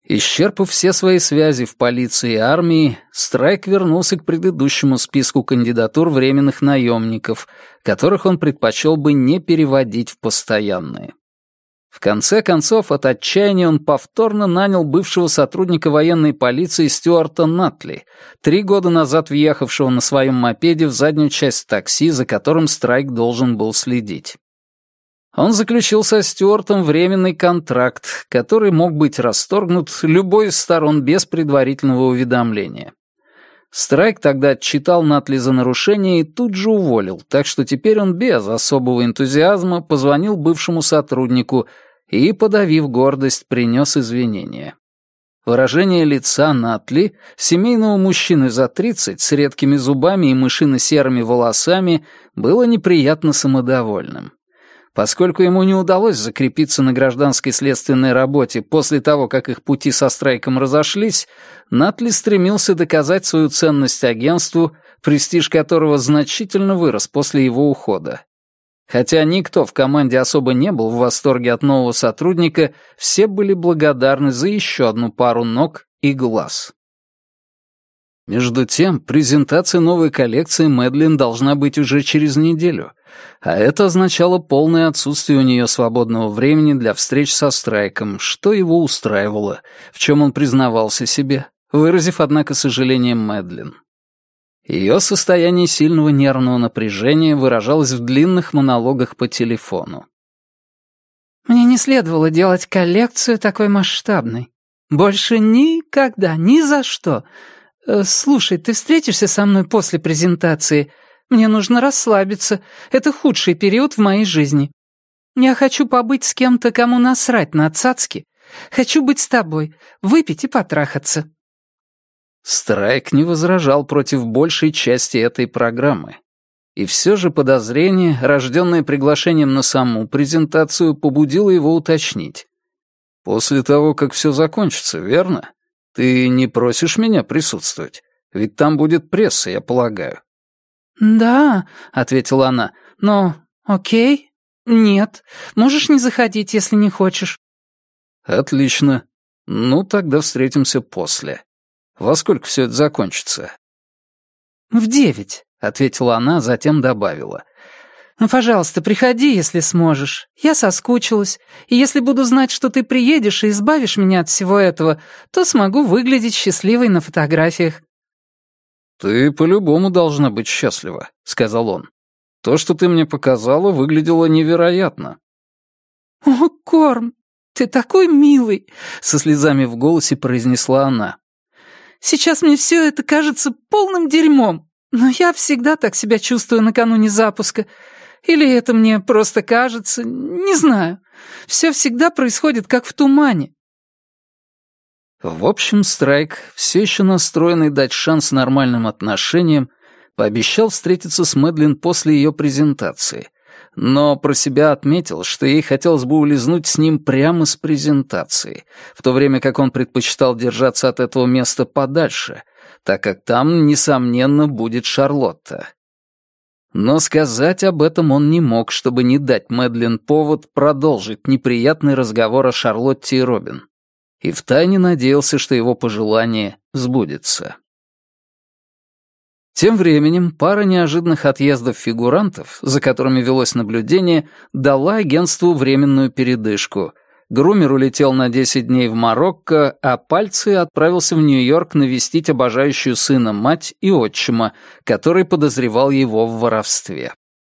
Исчерпав все свои связи в полиции и армии, Страйк вернулся к предыдущему списку кандидатур временных наемников, которых он предпочел бы не переводить в постоянные. В конце концов, от отчаяния он повторно нанял бывшего сотрудника военной полиции Стюарта Натли, 3 года назад въехавшего на своем мопеде в заднюю часть такси, за которым Страйк должен был следить. Он заключил со Стюартом временный контракт, который мог быть расторгнут любой из сторон без предварительного уведомления. Страйк тогда отчитал Натли за нарушение и тут же уволил, так что теперь он без особого энтузиазма позвонил бывшему сотруднику и, подавив гордость, принес извинения. Выражение лица Натли, семейного мужчины за 30 с редкими зубами и мышино-серыми волосами, было неприятно самодовольным. Поскольку ему не удалось закрепиться на гражданской следственной работе после того, как их пути со Страйком разошлись, Натли стремился доказать свою ценность агентству, престиж которого значительно вырос после его ухода. Хотя никто в команде особо не был в восторге от нового сотрудника, все были благодарны за еще одну пару ног и глаз. Между тем, презентация новой коллекции Мэдлин должна быть уже через неделю, а это означало полное отсутствие у нее свободного времени для встреч со Страйком, что его устраивало, в чем он признавался себе, выразив, однако, сожаление Мэдлин. Ее состояние сильного нервного напряжения выражалось в длинных монологах по телефону. «Мне не следовало делать коллекцию такой масштабной. Больше никогда, ни за что. Слушай, ты встретишься со мной после презентации? Мне нужно расслабиться. Это худший период в моей жизни. Я хочу побыть с кем-то, кому насрать на цацки. Хочу быть с тобой, выпить и потрахаться». Страйк не возражал против большей части этой программы. И все же подозрение, рожденное приглашением на саму презентацию, побудило его уточнить. «После того, как все закончится, верно? Ты не просишь меня присутствовать? Ведь там будет пресса, я полагаю». «Да», — ответила она, — «но окей, нет, можешь не заходить, если не хочешь». «Отлично. Ну, тогда встретимся после. Во сколько все это закончится?» «В 9», — ответила она, затем добавила. «Ну, пожалуйста, приходи, если сможешь. Я соскучилась, и если буду знать, что ты приедешь и избавишь меня от всего этого, то смогу выглядеть счастливой на фотографиях». «Ты по-любому должна быть счастлива», — сказал он. «То, что ты мне показала, выглядело невероятно». «О, Корм, ты такой милый», — со слезами в голосе произнесла она. «Сейчас мне все это кажется полным дерьмом, но я всегда так себя чувствую накануне запуска. Или это мне просто кажется, не знаю. Все всегда происходит как в тумане». В общем, Страйк, все еще настроенный дать шанс нормальным отношениям, пообещал встретиться с Мэдлин после ее презентации, но про себя отметил, что ей хотелось бы улизнуть с ним прямо с презентации, в то время как он предпочитал держаться от этого места подальше, так как там, несомненно, будет Шарлотта. Но сказать об этом он не мог, чтобы не дать Мэдлин повод продолжить неприятный разговор о Шарлотте и Робин. И втайне надеялся, что его пожелание сбудется. Тем временем пара неожиданных отъездов фигурантов, за которыми велось наблюдение, дала агентству временную передышку. Грумер улетел на 10 дней в Марокко, а Пальци отправился в Нью-Йорк навестить обожающую сына мать и отчима, который подозревал его в воровстве.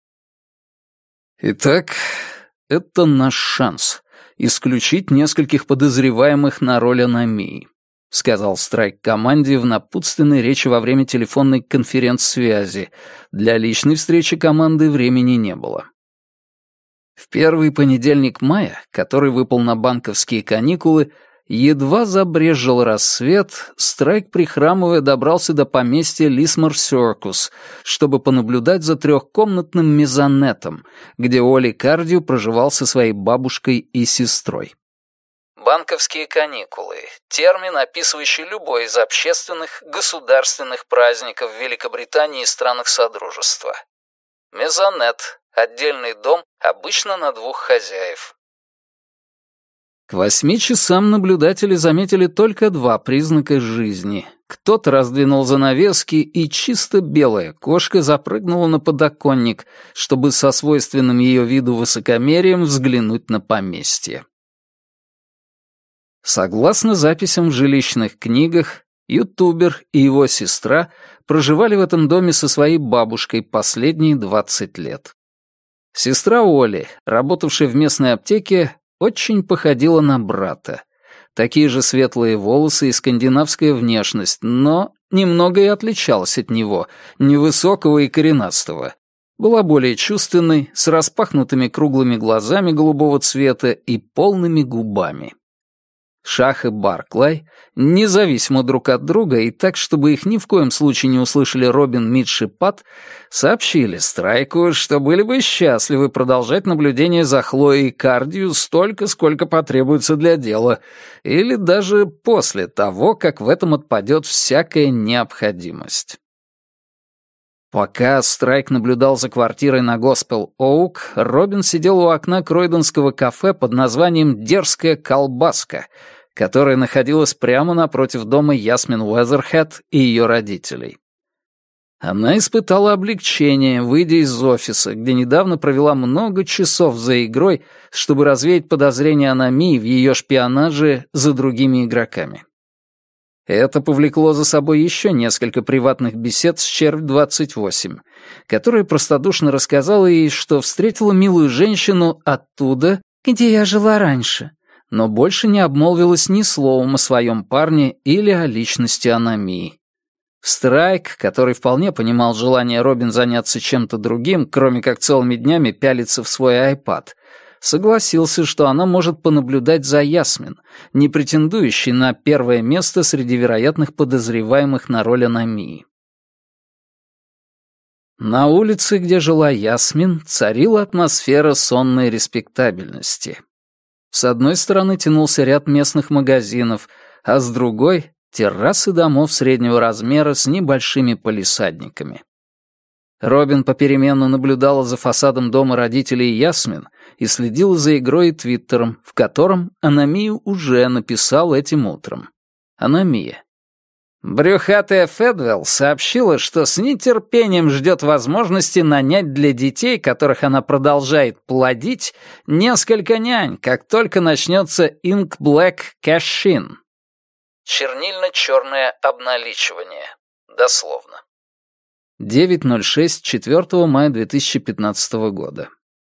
«Итак, это наш шанс — исключить нескольких подозреваемых на роль Аномии», — сказал Страйк команде в напутственной речи во время телефонной конференц-связи. Для личной встречи команды времени не было. В первый понедельник мая, который выпал на банковские каникулы, едва забрезжил рассвет, Страйк, прихрамывая, добрался до поместья Лисмор Сёркус, чтобы понаблюдать за трехкомнатным мезонетом, где Оли Кардио проживал со своей бабушкой и сестрой. Банковские каникулы — термин, описывающий любой из общественных, государственных праздников в Великобритании и странах Содружества. Мезонет — отдельный дом, обычно на 2 хозяев. К 8 часам наблюдатели заметили только 2 признака жизни. Кто-то раздвинул занавески, и чисто белая кошка запрыгнула на подоконник, чтобы со свойственным ее виду высокомерием взглянуть на поместье. Согласно записям в жилищных книгах, ютубер и его сестра проживали в этом доме со своей бабушкой последние 20 лет. Сестра Оли, работавшая в местной аптеке, очень походила на брата. Такие же светлые волосы и скандинавская внешность, но немного и отличалась от него, невысокого и коренастого. Была более чувственной, с распахнутыми круглыми глазами голубого цвета и полными губами. Шах и Барклай, независимо друг от друга и так, чтобы их ни в коем случае не услышали Робин, Митч и Пат, сообщили Страйку, что были бы счастливы продолжать наблюдение за Хлоей Кардию столько, сколько потребуется для дела, или даже после того, как в этом отпадет всякая необходимость. Пока Страйк наблюдал за квартирой на Госпел-Оук, Робин сидел у окна кройдонского кафе под названием «Дерзкая колбаска», которое находилось прямо напротив дома Ясмин Уэзерхед и ее родителей. Она испытала облегчение, выйдя из офиса, где недавно провела много часов за игрой, чтобы развеять подозрения Аномии в ее шпионаже за другими игроками. Это повлекло за собой еще несколько приватных бесед с Червь-28, которая простодушно рассказала ей, что встретила милую женщину оттуда, где я жила раньше, но больше не обмолвилась ни словом о своем парне или о личности Аномии. Страйк, который вполне понимал желание Робин заняться чем-то другим, кроме как целыми днями пялиться в свой iPad, согласился, что она может понаблюдать за Ясмин, не претендующей на первое место среди вероятных подозреваемых на роль Аномии. На улице, где жила Ясмин, царила атмосфера сонной респектабельности. С одной стороны тянулся ряд местных магазинов, а с другой — террасы домов среднего размера с небольшими палисадниками. Робин попеременно наблюдала за фасадом дома родителей Ясмин и следила за игрой и твиттером, в котором Аномия уже написал этим утром. Аномия. Брюхатая Федвелл сообщила, что с нетерпением ждет возможности нанять для детей, которых она продолжает плодить, несколько нянь, как только начнется Ink Black Cash-in. Чернильно-черное обналичивание. Дословно. 9:06, 4 мая 2015 года.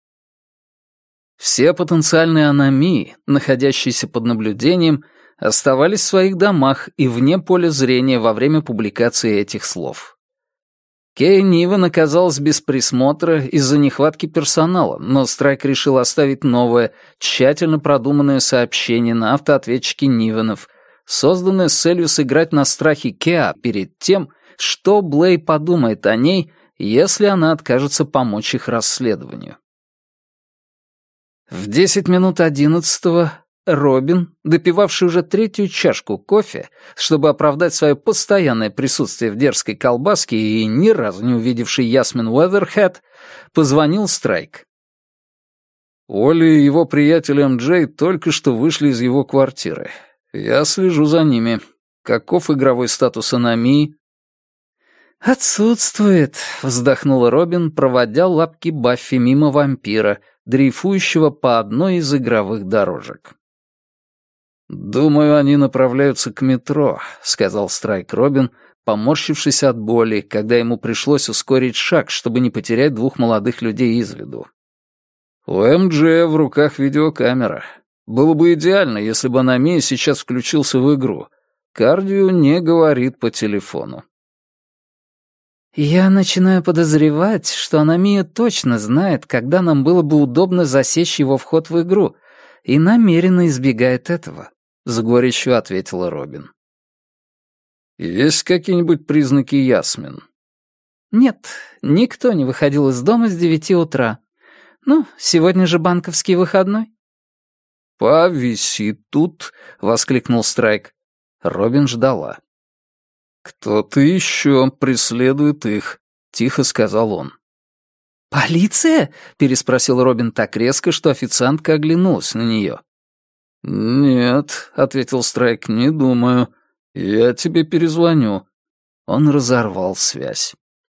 Все потенциальные аномии, находящиеся под наблюдением, оставались в своих домах и вне поля зрения во время публикации этих слов. Кей Нивен оказалась без присмотра из-за нехватки персонала, но Страйк решил оставить новое, тщательно продуманное сообщение на автоответчике Нивенов, созданное с целью сыграть на страхе Кеа перед тем, что Блей подумает о ней, если она откажется помочь их расследованию. В 10:11 Робин, допивавший уже 3-ю чашку кофе, чтобы оправдать свое постоянное присутствие в дерзкой колбаске и ни разу не увидевший Ясмин Уэзерхед, позвонил Страйк. Оли и его приятель Джей только что вышли из его квартиры. Я слежу за ними. Каков игровой статус Аномии? «Отсутствует», — вздохнула Робин, проводя лапки Баффи мимо вампира, дрейфующего по одной из игровых дорожек. «Думаю, они направляются к метро», — сказал Страйк Робин, поморщившись от боли, когда ему пришлось ускорить шаг, чтобы не потерять 2 молодых людей из виду. «У МДЖ в руках видеокамера. Было бы идеально, если бы Аномия сейчас включился в игру. Кардио не говорит по телефону». «Я начинаю подозревать, что Аномия точно знает, когда нам было бы удобно засечь его вход в игру, и намеренно избегает этого», — с горечью ответила Робин. «Есть какие-нибудь признаки Ясмин?» «Нет, никто не выходил из дома с 9 утра. Ну, сегодня же банковский выходной». «Повиси тут», — воскликнул Страйк. Робин ждала. «Кто-то еще преследует их», — тихо сказал он. «Полиция?» — переспросил Робин так резко, что официантка оглянулась на нее. «Нет», — ответил Страйк, — «не думаю. Я тебе перезвоню». Он разорвал связь.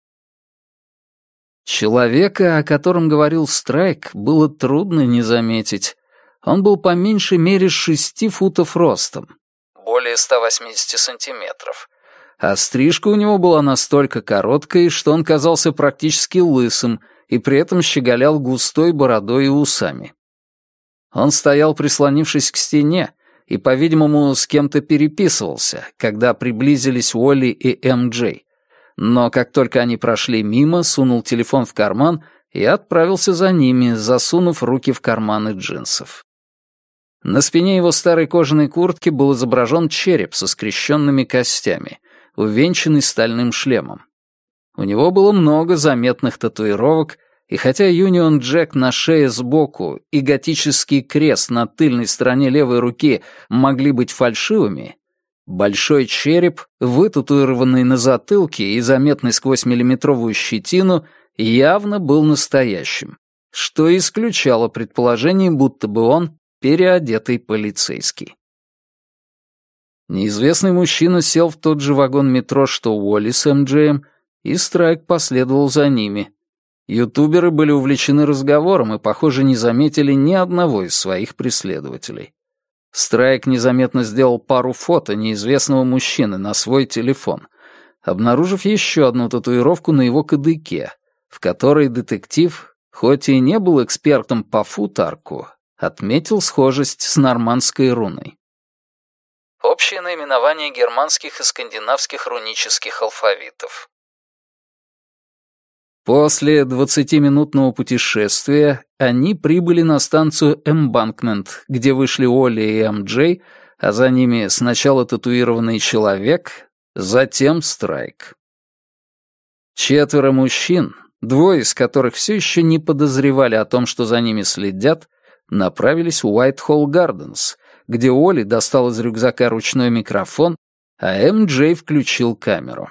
Человека, о котором говорил Страйк, было трудно не заметить. Он был по меньшей мере 6 футов ростом, более 180 сантиметров. А стрижка у него была настолько короткой, что он казался практически лысым и при этом щеголял густой бородой и усами. Он стоял, прислонившись к стене, и, по-видимому, с кем-то переписывался, когда приблизились Уолли и М.Джей. Но как только они прошли мимо, сунул телефон в карман и отправился за ними, засунув руки в карманы джинсов. На спине его старой кожаной куртки был изображен череп со скрещенными костями, увенчанный стальным шлемом. У него было много заметных татуировок, и хотя Юнион Джек на шее сбоку и готический крест на тыльной стороне левой руки могли быть фальшивыми, большой череп, вытатуированный на затылке и заметный сквозь миллиметровую щетину, явно был настоящим, что исключало предположение, будто бы он переодетый полицейский. Неизвестный мужчина сел в тот же вагон метро, что Уолли с М.Джеем, и Страйк последовал за ними. Ютуберы были увлечены разговором и, похоже, не заметили ни одного из своих преследователей. Страйк незаметно сделал пару фото неизвестного мужчины на свой телефон, обнаружив еще одну татуировку на его кадыке, в которой детектив, хоть и не был экспертом по футарку, отметил схожесть с нормандской руной. Общее наименование германских и скандинавских рунических алфавитов. После 20-минутного путешествия они прибыли на станцию Эмбанкмент, где вышли Уолли и М.Джей, а за ними сначала татуированный человек, затем Страйк. 4 мужчин, 2 из которых все еще не подозревали о том, что за ними следят, направились в Уайтхолл Гарденс, где Уолли достал из рюкзака ручной микрофон, а М.Джей включил камеру.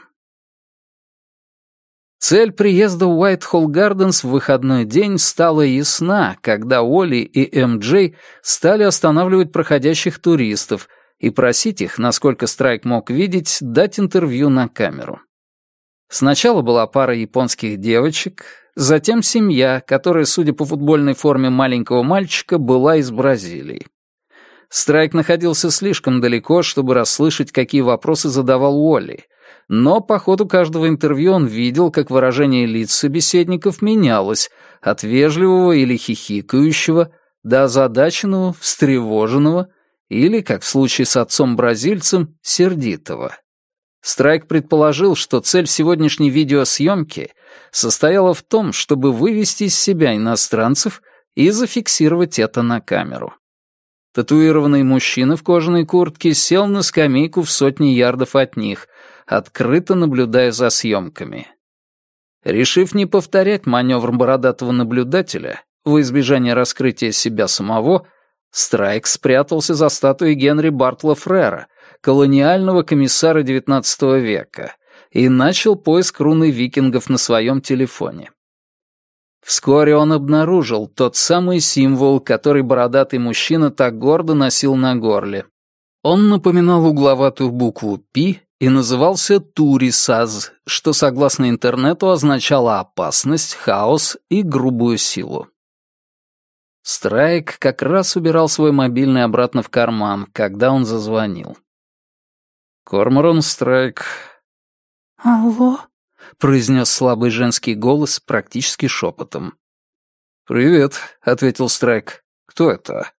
Цель приезда в Уайтхолл Гарденс в выходной день стала ясна, когда Уолли и М.Джей стали останавливать проходящих туристов и просить их, насколько Страйк мог видеть, дать интервью на камеру. Сначала была пара японских девочек, затем семья, которая, судя по футбольной форме маленького мальчика, была из Бразилии. Страйк находился слишком далеко, чтобы расслышать, какие вопросы задавал Уолли, но по ходу каждого интервью он видел, как выражение лиц собеседников менялось от вежливого или хихикающего до озадаченного, встревоженного или, как в случае с отцом-бразильцем, сердитого. Страйк предположил, что цель сегодняшней видеосъемки состояла в том, чтобы вывести из себя иностранцев и зафиксировать это на камеру. Татуированный мужчина в кожаной куртке сел на скамейку в 100 ярдов от них, открыто наблюдая за съемками. Решив не повторять маневр бородатого наблюдателя, во избежание раскрытия себя самого, Страйк спрятался за статуей Генри Бартла Фрера, колониального комиссара XIX века, и начал поиск руны викингов на своем телефоне. Вскоре он обнаружил тот самый символ, который бородатый мужчина так гордо носил на горле. Он напоминал угловатую букву «Пи» и назывался Турисаз, что, согласно интернету, означало опасность, хаос и грубую силу. Страйк как раз убирал свой мобильный обратно в карман, когда он зазвонил. «Корморан Страйк». «Алло?» — произнес слабый женский голос практически шепотом. «Привет», — ответил Страйк. «Кто это?»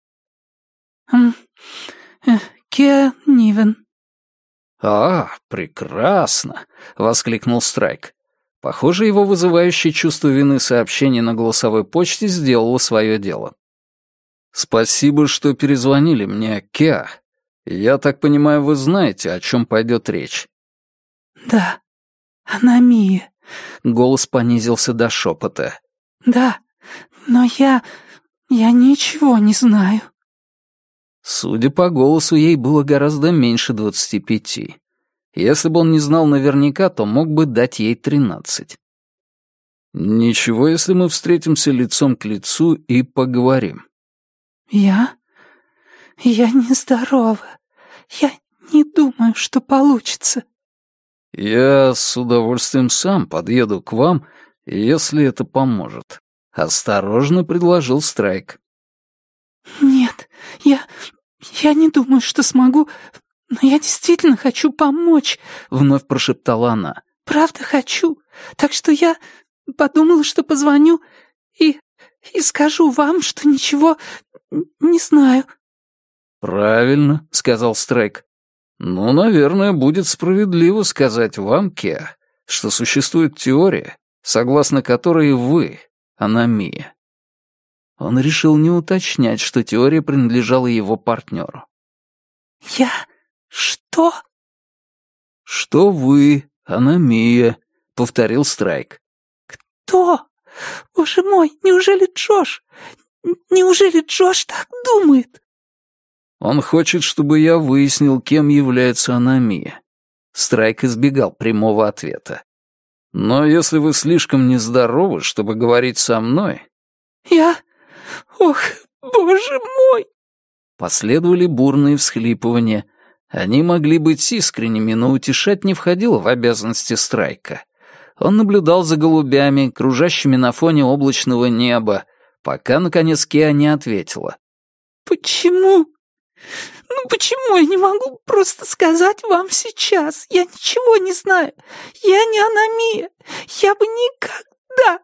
«Кеа Нивен». «А, прекрасно!» — воскликнул Страйк. Похоже, его вызывающее чувство вины сообщение на голосовой почте сделало свое дело. «Спасибо, что перезвонили мне, Кеа. Я так понимаю, вы знаете, о чем пойдет речь?» «Да, она Мия». Голос понизился до шепота. «Да, но я ничего не знаю». Судя по голосу, ей было гораздо меньше 25. Если бы он не знал наверняка, то мог бы дать ей 13. «Ничего, если мы встретимся лицом к лицу и поговорим». «Я Я нездорова. Я не думаю, что получится». «Я с удовольствием сам подъеду к вам, если это поможет», — осторожно предложил Страйк. «Нет, я не думаю, что смогу, но я действительно хочу помочь», — вновь прошептала она. «Правда хочу. Так что я подумала, что позвоню и скажу вам, что ничего не знаю». «Правильно», — сказал Страйк. «Ну, наверное, будет справедливо сказать вам, Кеа, что существует теория, согласно которой вы — аномия». Он решил не уточнять, что теория принадлежала его партнеру. «Я... что?» «Что вы — аномия», — повторил Страйк. «Кто? Боже мой, неужели Джош? Неужели Джош так думает?» «Он хочет, чтобы я выяснил, кем является аномия». Страйк избегал прямого ответа. «Но если вы слишком нездоровы, чтобы говорить со мной...» Ох, боже мой!» Последовали бурные всхлипывания. Они могли быть искренними, но утешать не входило в обязанности Страйка. Он наблюдал за голубями, кружащими на фоне облачного неба, пока, наконец, Кеа не ответила. «Почему? Ну почему я не могу просто сказать вам сейчас? Я ничего не знаю. Я не аномия. Я бы никогда...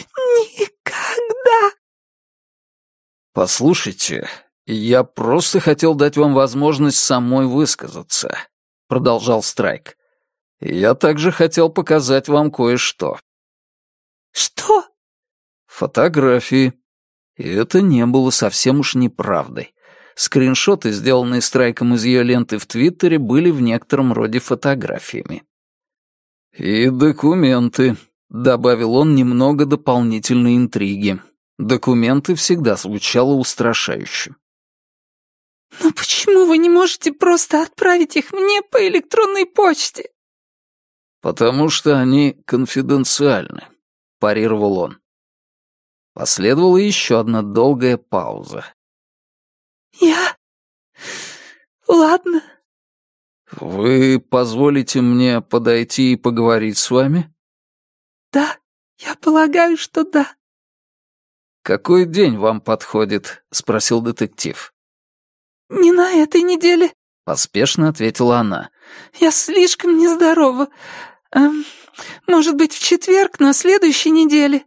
«Послушайте, я просто хотел дать вам возможность самой высказаться», — продолжал Страйк. «Я также хотел показать вам кое-что». «Что?» «Фотографии». И это не было совсем уж неправдой. Скриншоты, сделанные Страйком из ее ленты в Твиттере, были в некотором роде фотографиями. «И документы», — добавил он немного дополнительной интриги. «Документы» всегда звучало устрашающе. «Но почему вы не можете просто отправить их мне по электронной почте?» «Потому что они конфиденциальны», — парировал он. Последовала еще одна долгая пауза. Ладно». «Вы позволите мне подойти и поговорить с вами?» «Да, я полагаю, что да». «Какой день вам подходит?» — спросил детектив. «Не на этой неделе», — поспешно ответила она. «Я слишком нездорова. Может быть, в четверг на следующей неделе?»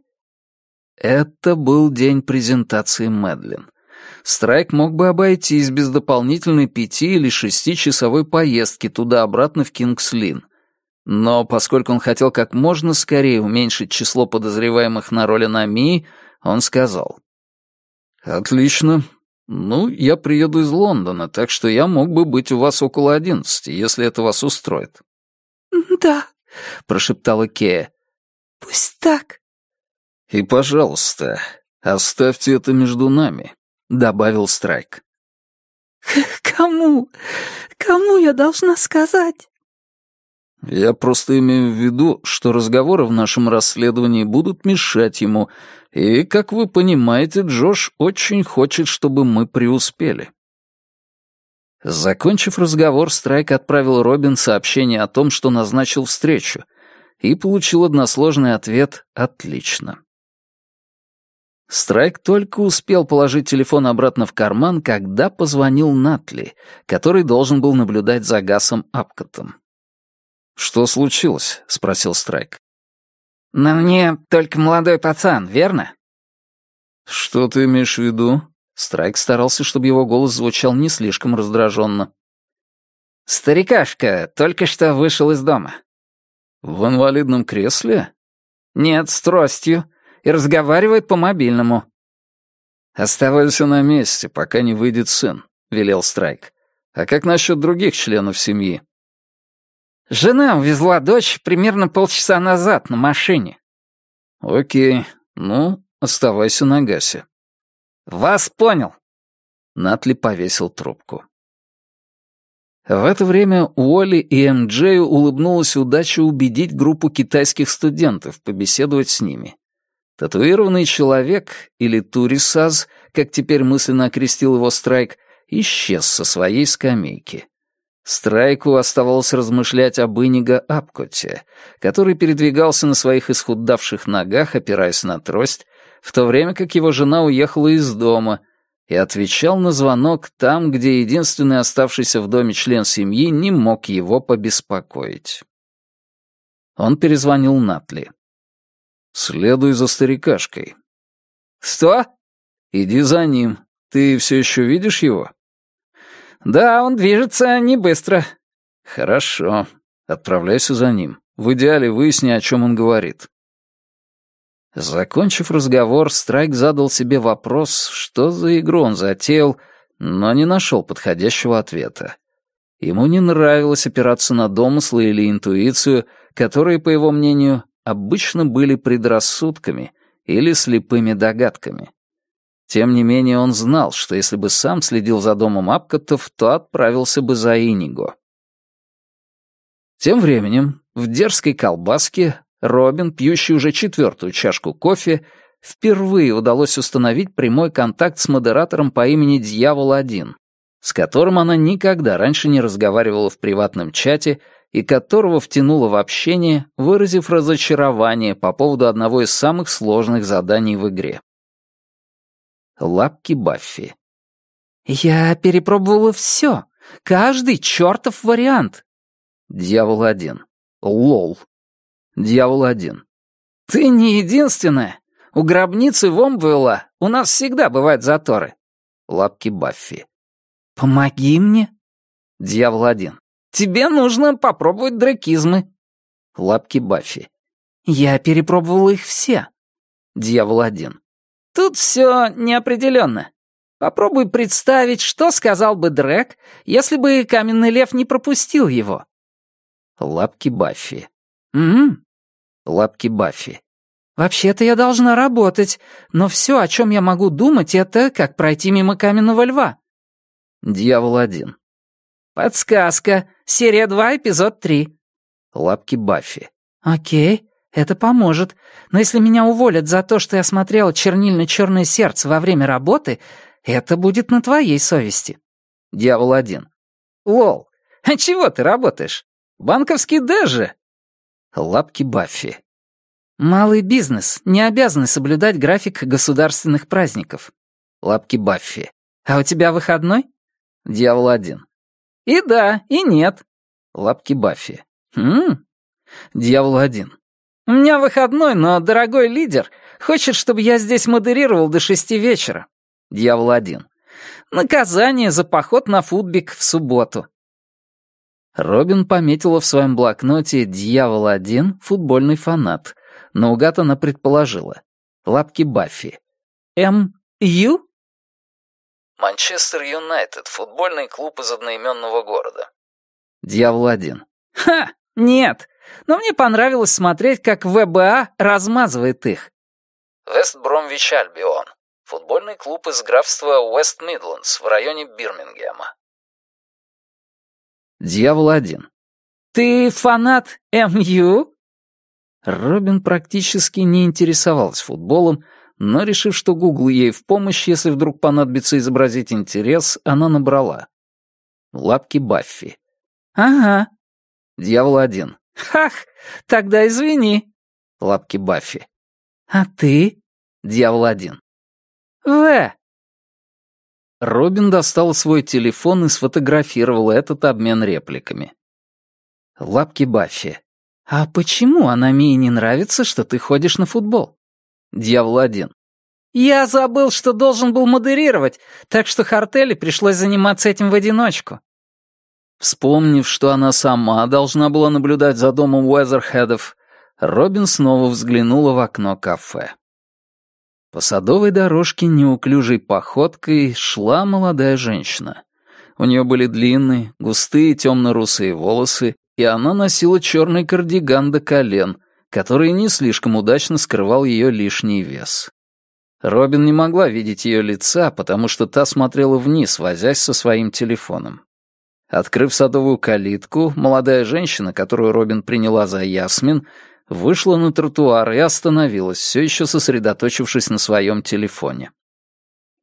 Это был день презентации Мэдлин. Страйк мог бы обойтись без дополнительной 5- или 6-часовой поездки туда-обратно в Кингс-Линн. Но поскольку он хотел как можно скорее уменьшить число подозреваемых на роль аномии, он сказал: «Отлично. Ну, я приеду из Лондона, так что я мог бы быть у вас около 11, если это вас устроит». «Да», — прошептала Кея. «Пусть так». «И, пожалуйста, оставьте это между нами», — добавил Страйк. «Кому? Кому я должна сказать?» «Я просто имею в виду, что разговоры в нашем расследовании будут мешать ему, и, как вы понимаете, Джош очень хочет, чтобы мы преуспели». Закончив разговор, Страйк отправил Робин сообщение о том, что назначил встречу, и получил односложный ответ «Отлично». Страйк только успел положить телефон обратно в карман, когда позвонил Натли, который должен был наблюдать за Гасом Апкоттом. «Что случилось?» — спросил Страйк. «На мне только молодой пацан, верно?» «Что ты имеешь в виду?» Страйк старался, чтобы его голос звучал не слишком раздраженно. «Старикашка только что вышел из дома». «В инвалидном кресле?» «Нет, с тростью. И разговаривает по мобильному». «Оставайся на месте, пока не выйдет сын», — велел Страйк. «А как насчет других членов семьи?» «Жена увезла дочь примерно полчаса назад на машине». «Окей. Ну, оставайся на Гасе». «Вас понял». Натли повесил трубку. В это время Уолли и М.Джею улыбнулась удача убедить группу китайских студентов побеседовать с ними. Татуированный человек, или Турисаз, как теперь мысленно окрестил его Страйк, исчез со своей скамейки. Страйку оставалось размышлять об Иниго Апкоте, который передвигался на своих исхудавших ногах, опираясь на трость, в то время как его жена уехала из дома, и отвечал на звонок там, где единственный оставшийся в доме член семьи не мог его побеспокоить. Он перезвонил Натли. «Следуй за старикашкой». «Что?» «Иди за ним. Ты все еще видишь его?» «Да, он движется не быстро». «Хорошо. Отправляйся за ним. В идеале выясни, о чем он говорит». Закончив разговор, Страйк задал себе вопрос, что за игру он затеял, но не нашел подходящего ответа. Ему не нравилось опираться на домыслы или интуицию, которые, по его мнению, обычно были предрассудками или слепыми догадками. Тем не менее, он знал, что если бы сам следил за домом Апкоттов, то отправился бы за Иниго. Тем временем, в дерзкой колбаске, Робин, пьющий уже 4-ю чашку кофе, впервые удалось установить прямой контакт с модератором по имени Дьявол-1, с которым она никогда раньше не разговаривала в приватном чате и которого втянула в общение, выразив разочарование по поводу одного из самых сложных заданий в игре. Лапки Баффи. «Я перепробовала все. Каждый чертов вариант». Дьявол-1. Лол. Дьявол-1. «Ты не единственная. У гробницы Вомбвелла у нас всегда бывают заторы». Лапки Баффи. «Помоги мне». Дьявол-1. «Тебе нужно попробовать дракизмы». Лапки Баффи. «Я перепробовала их все». Дьявол-1. «Тут все неопределенно. Попробуй представить, что сказал бы Дрэк, если бы каменный лев не пропустил его». Лапки Баффи. Лапки Баффи. «Вообще-то я должна работать, но все, о чем я могу думать, это как пройти мимо каменного льва». Дьявол-1. «Подсказка. Серия 2, эпизод 3». Лапки Баффи. «Окей, это поможет. Но если меня уволят за то, что я смотрела «Чернильно-черное сердце» во время работы, это будет на твоей совести». Дьявол-1. «Лол, а чего ты работаешь? Банковский даже». Лапки Баффи. «Малый бизнес не обязаны соблюдать график государственных праздников». Лапки Баффи. «А у тебя выходной?» Дьявол-1. «И да, и нет». Лапки Баффи. Дьявол-1. «У меня выходной, но дорогой лидер хочет, чтобы я здесь модерировал до 6 вечера». Дьявол-1. «Наказание за поход на футбик в субботу». Робин пометила в своем блокноте «Дьявол-1» футбольный фанат. Наугад она предположила. Лапки Баффи. М.Ю.? Манчестер Юнайтед, футбольный клуб из одноименного города. Дьявол-1. Ха, нет. Но мне понравилось смотреть, как ВБА размазывает их. Вест Бромвич Альбион. Футбольный клуб из графства Уэст Мидлендс в районе Бирмингема. Дьявол-1. Ты фанат М.Ю.? Робин практически не интересовалась футболом, но, решив, что Гугл ей в помощь, если вдруг понадобится изобразить интерес, она набрала. Лапки Баффи. Ага. Дьявол-1. Хах, тогда извини. Лапки Баффи. А ты? Дьявол-1. В. Робин достала свой телефон и сфотографировала этот обмен репликами. Лапки Баффи. А почему Анамии не нравится, что ты ходишь на футбол? Дьявол-1. Я забыл, что должен был модерировать, так что Хартели пришлось заниматься этим в одиночку. Вспомнив, что она сама должна была наблюдать за домом Уэзерхедов, Робин снова взглянула в окно кафе. По садовой дорожке неуклюжей походкой шла молодая женщина. У нее были длинные, густые темно-русые волосы, и она носила черный кардиган до колен, который не слишком удачно скрывал ее лишний вес. Робин не могла видеть ее лица, потому что та смотрела вниз, возясь со своим телефоном. Открыв садовую калитку, молодая женщина, которую Робин приняла за Ясмин, вышла на тротуар и остановилась, все еще сосредоточившись на своем телефоне.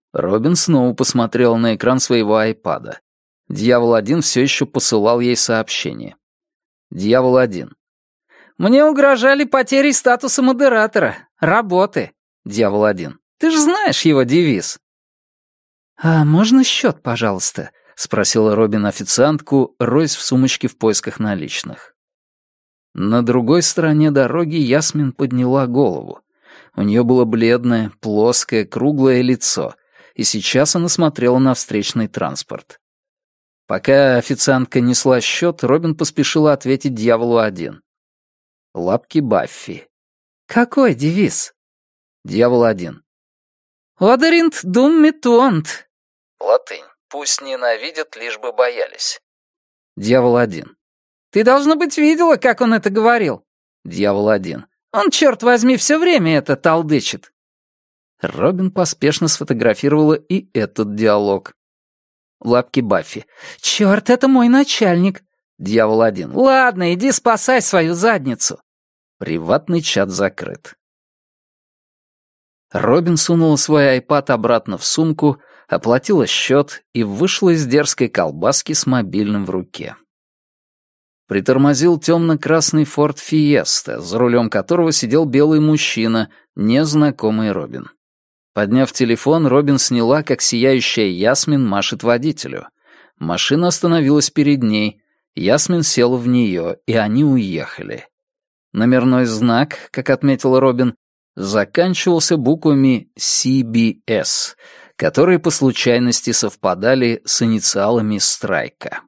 Робин снова посмотрел на экран своего айпада. Дьявол-1 все еще посылал ей сообщение. Дьявол-1. «Мне угрожали потерей статуса модератора. Работы». Дьявол-1. «Ты же знаешь его девиз». «А можно счет, пожалуйста?» — спросила Робин официантку, роясь в сумочке в поисках наличных. На другой стороне дороги Ясмин подняла голову. У нее было бледное, плоское, круглое лицо, и сейчас она смотрела на встречный транспорт. Пока официантка несла счет, Робин поспешила ответить Дьяволу-1. Лапки Баффи. «Какой девиз?» Дьявол-1. «Одеринт дум митуант». Латынь. Пусть ненавидят, лишь бы боялись. Дьявол-1. «Ты, должно быть, видела, как он это говорил?» Дьявол-1. «Он, черт возьми, все время это толдычит». Робин поспешно сфотографировала и этот диалог. Лапки Баффи. «Черт, это мой начальник». Дьявол-1. «Ладно, иди спасай свою задницу». Приватный чат закрыт. Робин сунула свой айпад обратно в сумку, оплатила счет и вышла из дерзкой колбаски с мобильным в руке. Притормозил темно-красный Форд Фиеста, за рулем которого сидел белый мужчина, незнакомый Робин. Подняв телефон, Робин сняла, как сияющая Ясмин машет водителю. Машина остановилась перед ней, Ясмин села в нее, и они уехали. Номерной знак, как отметила Робин, заканчивался буквами CBS, которые по случайности совпадали с инициалами Страйка.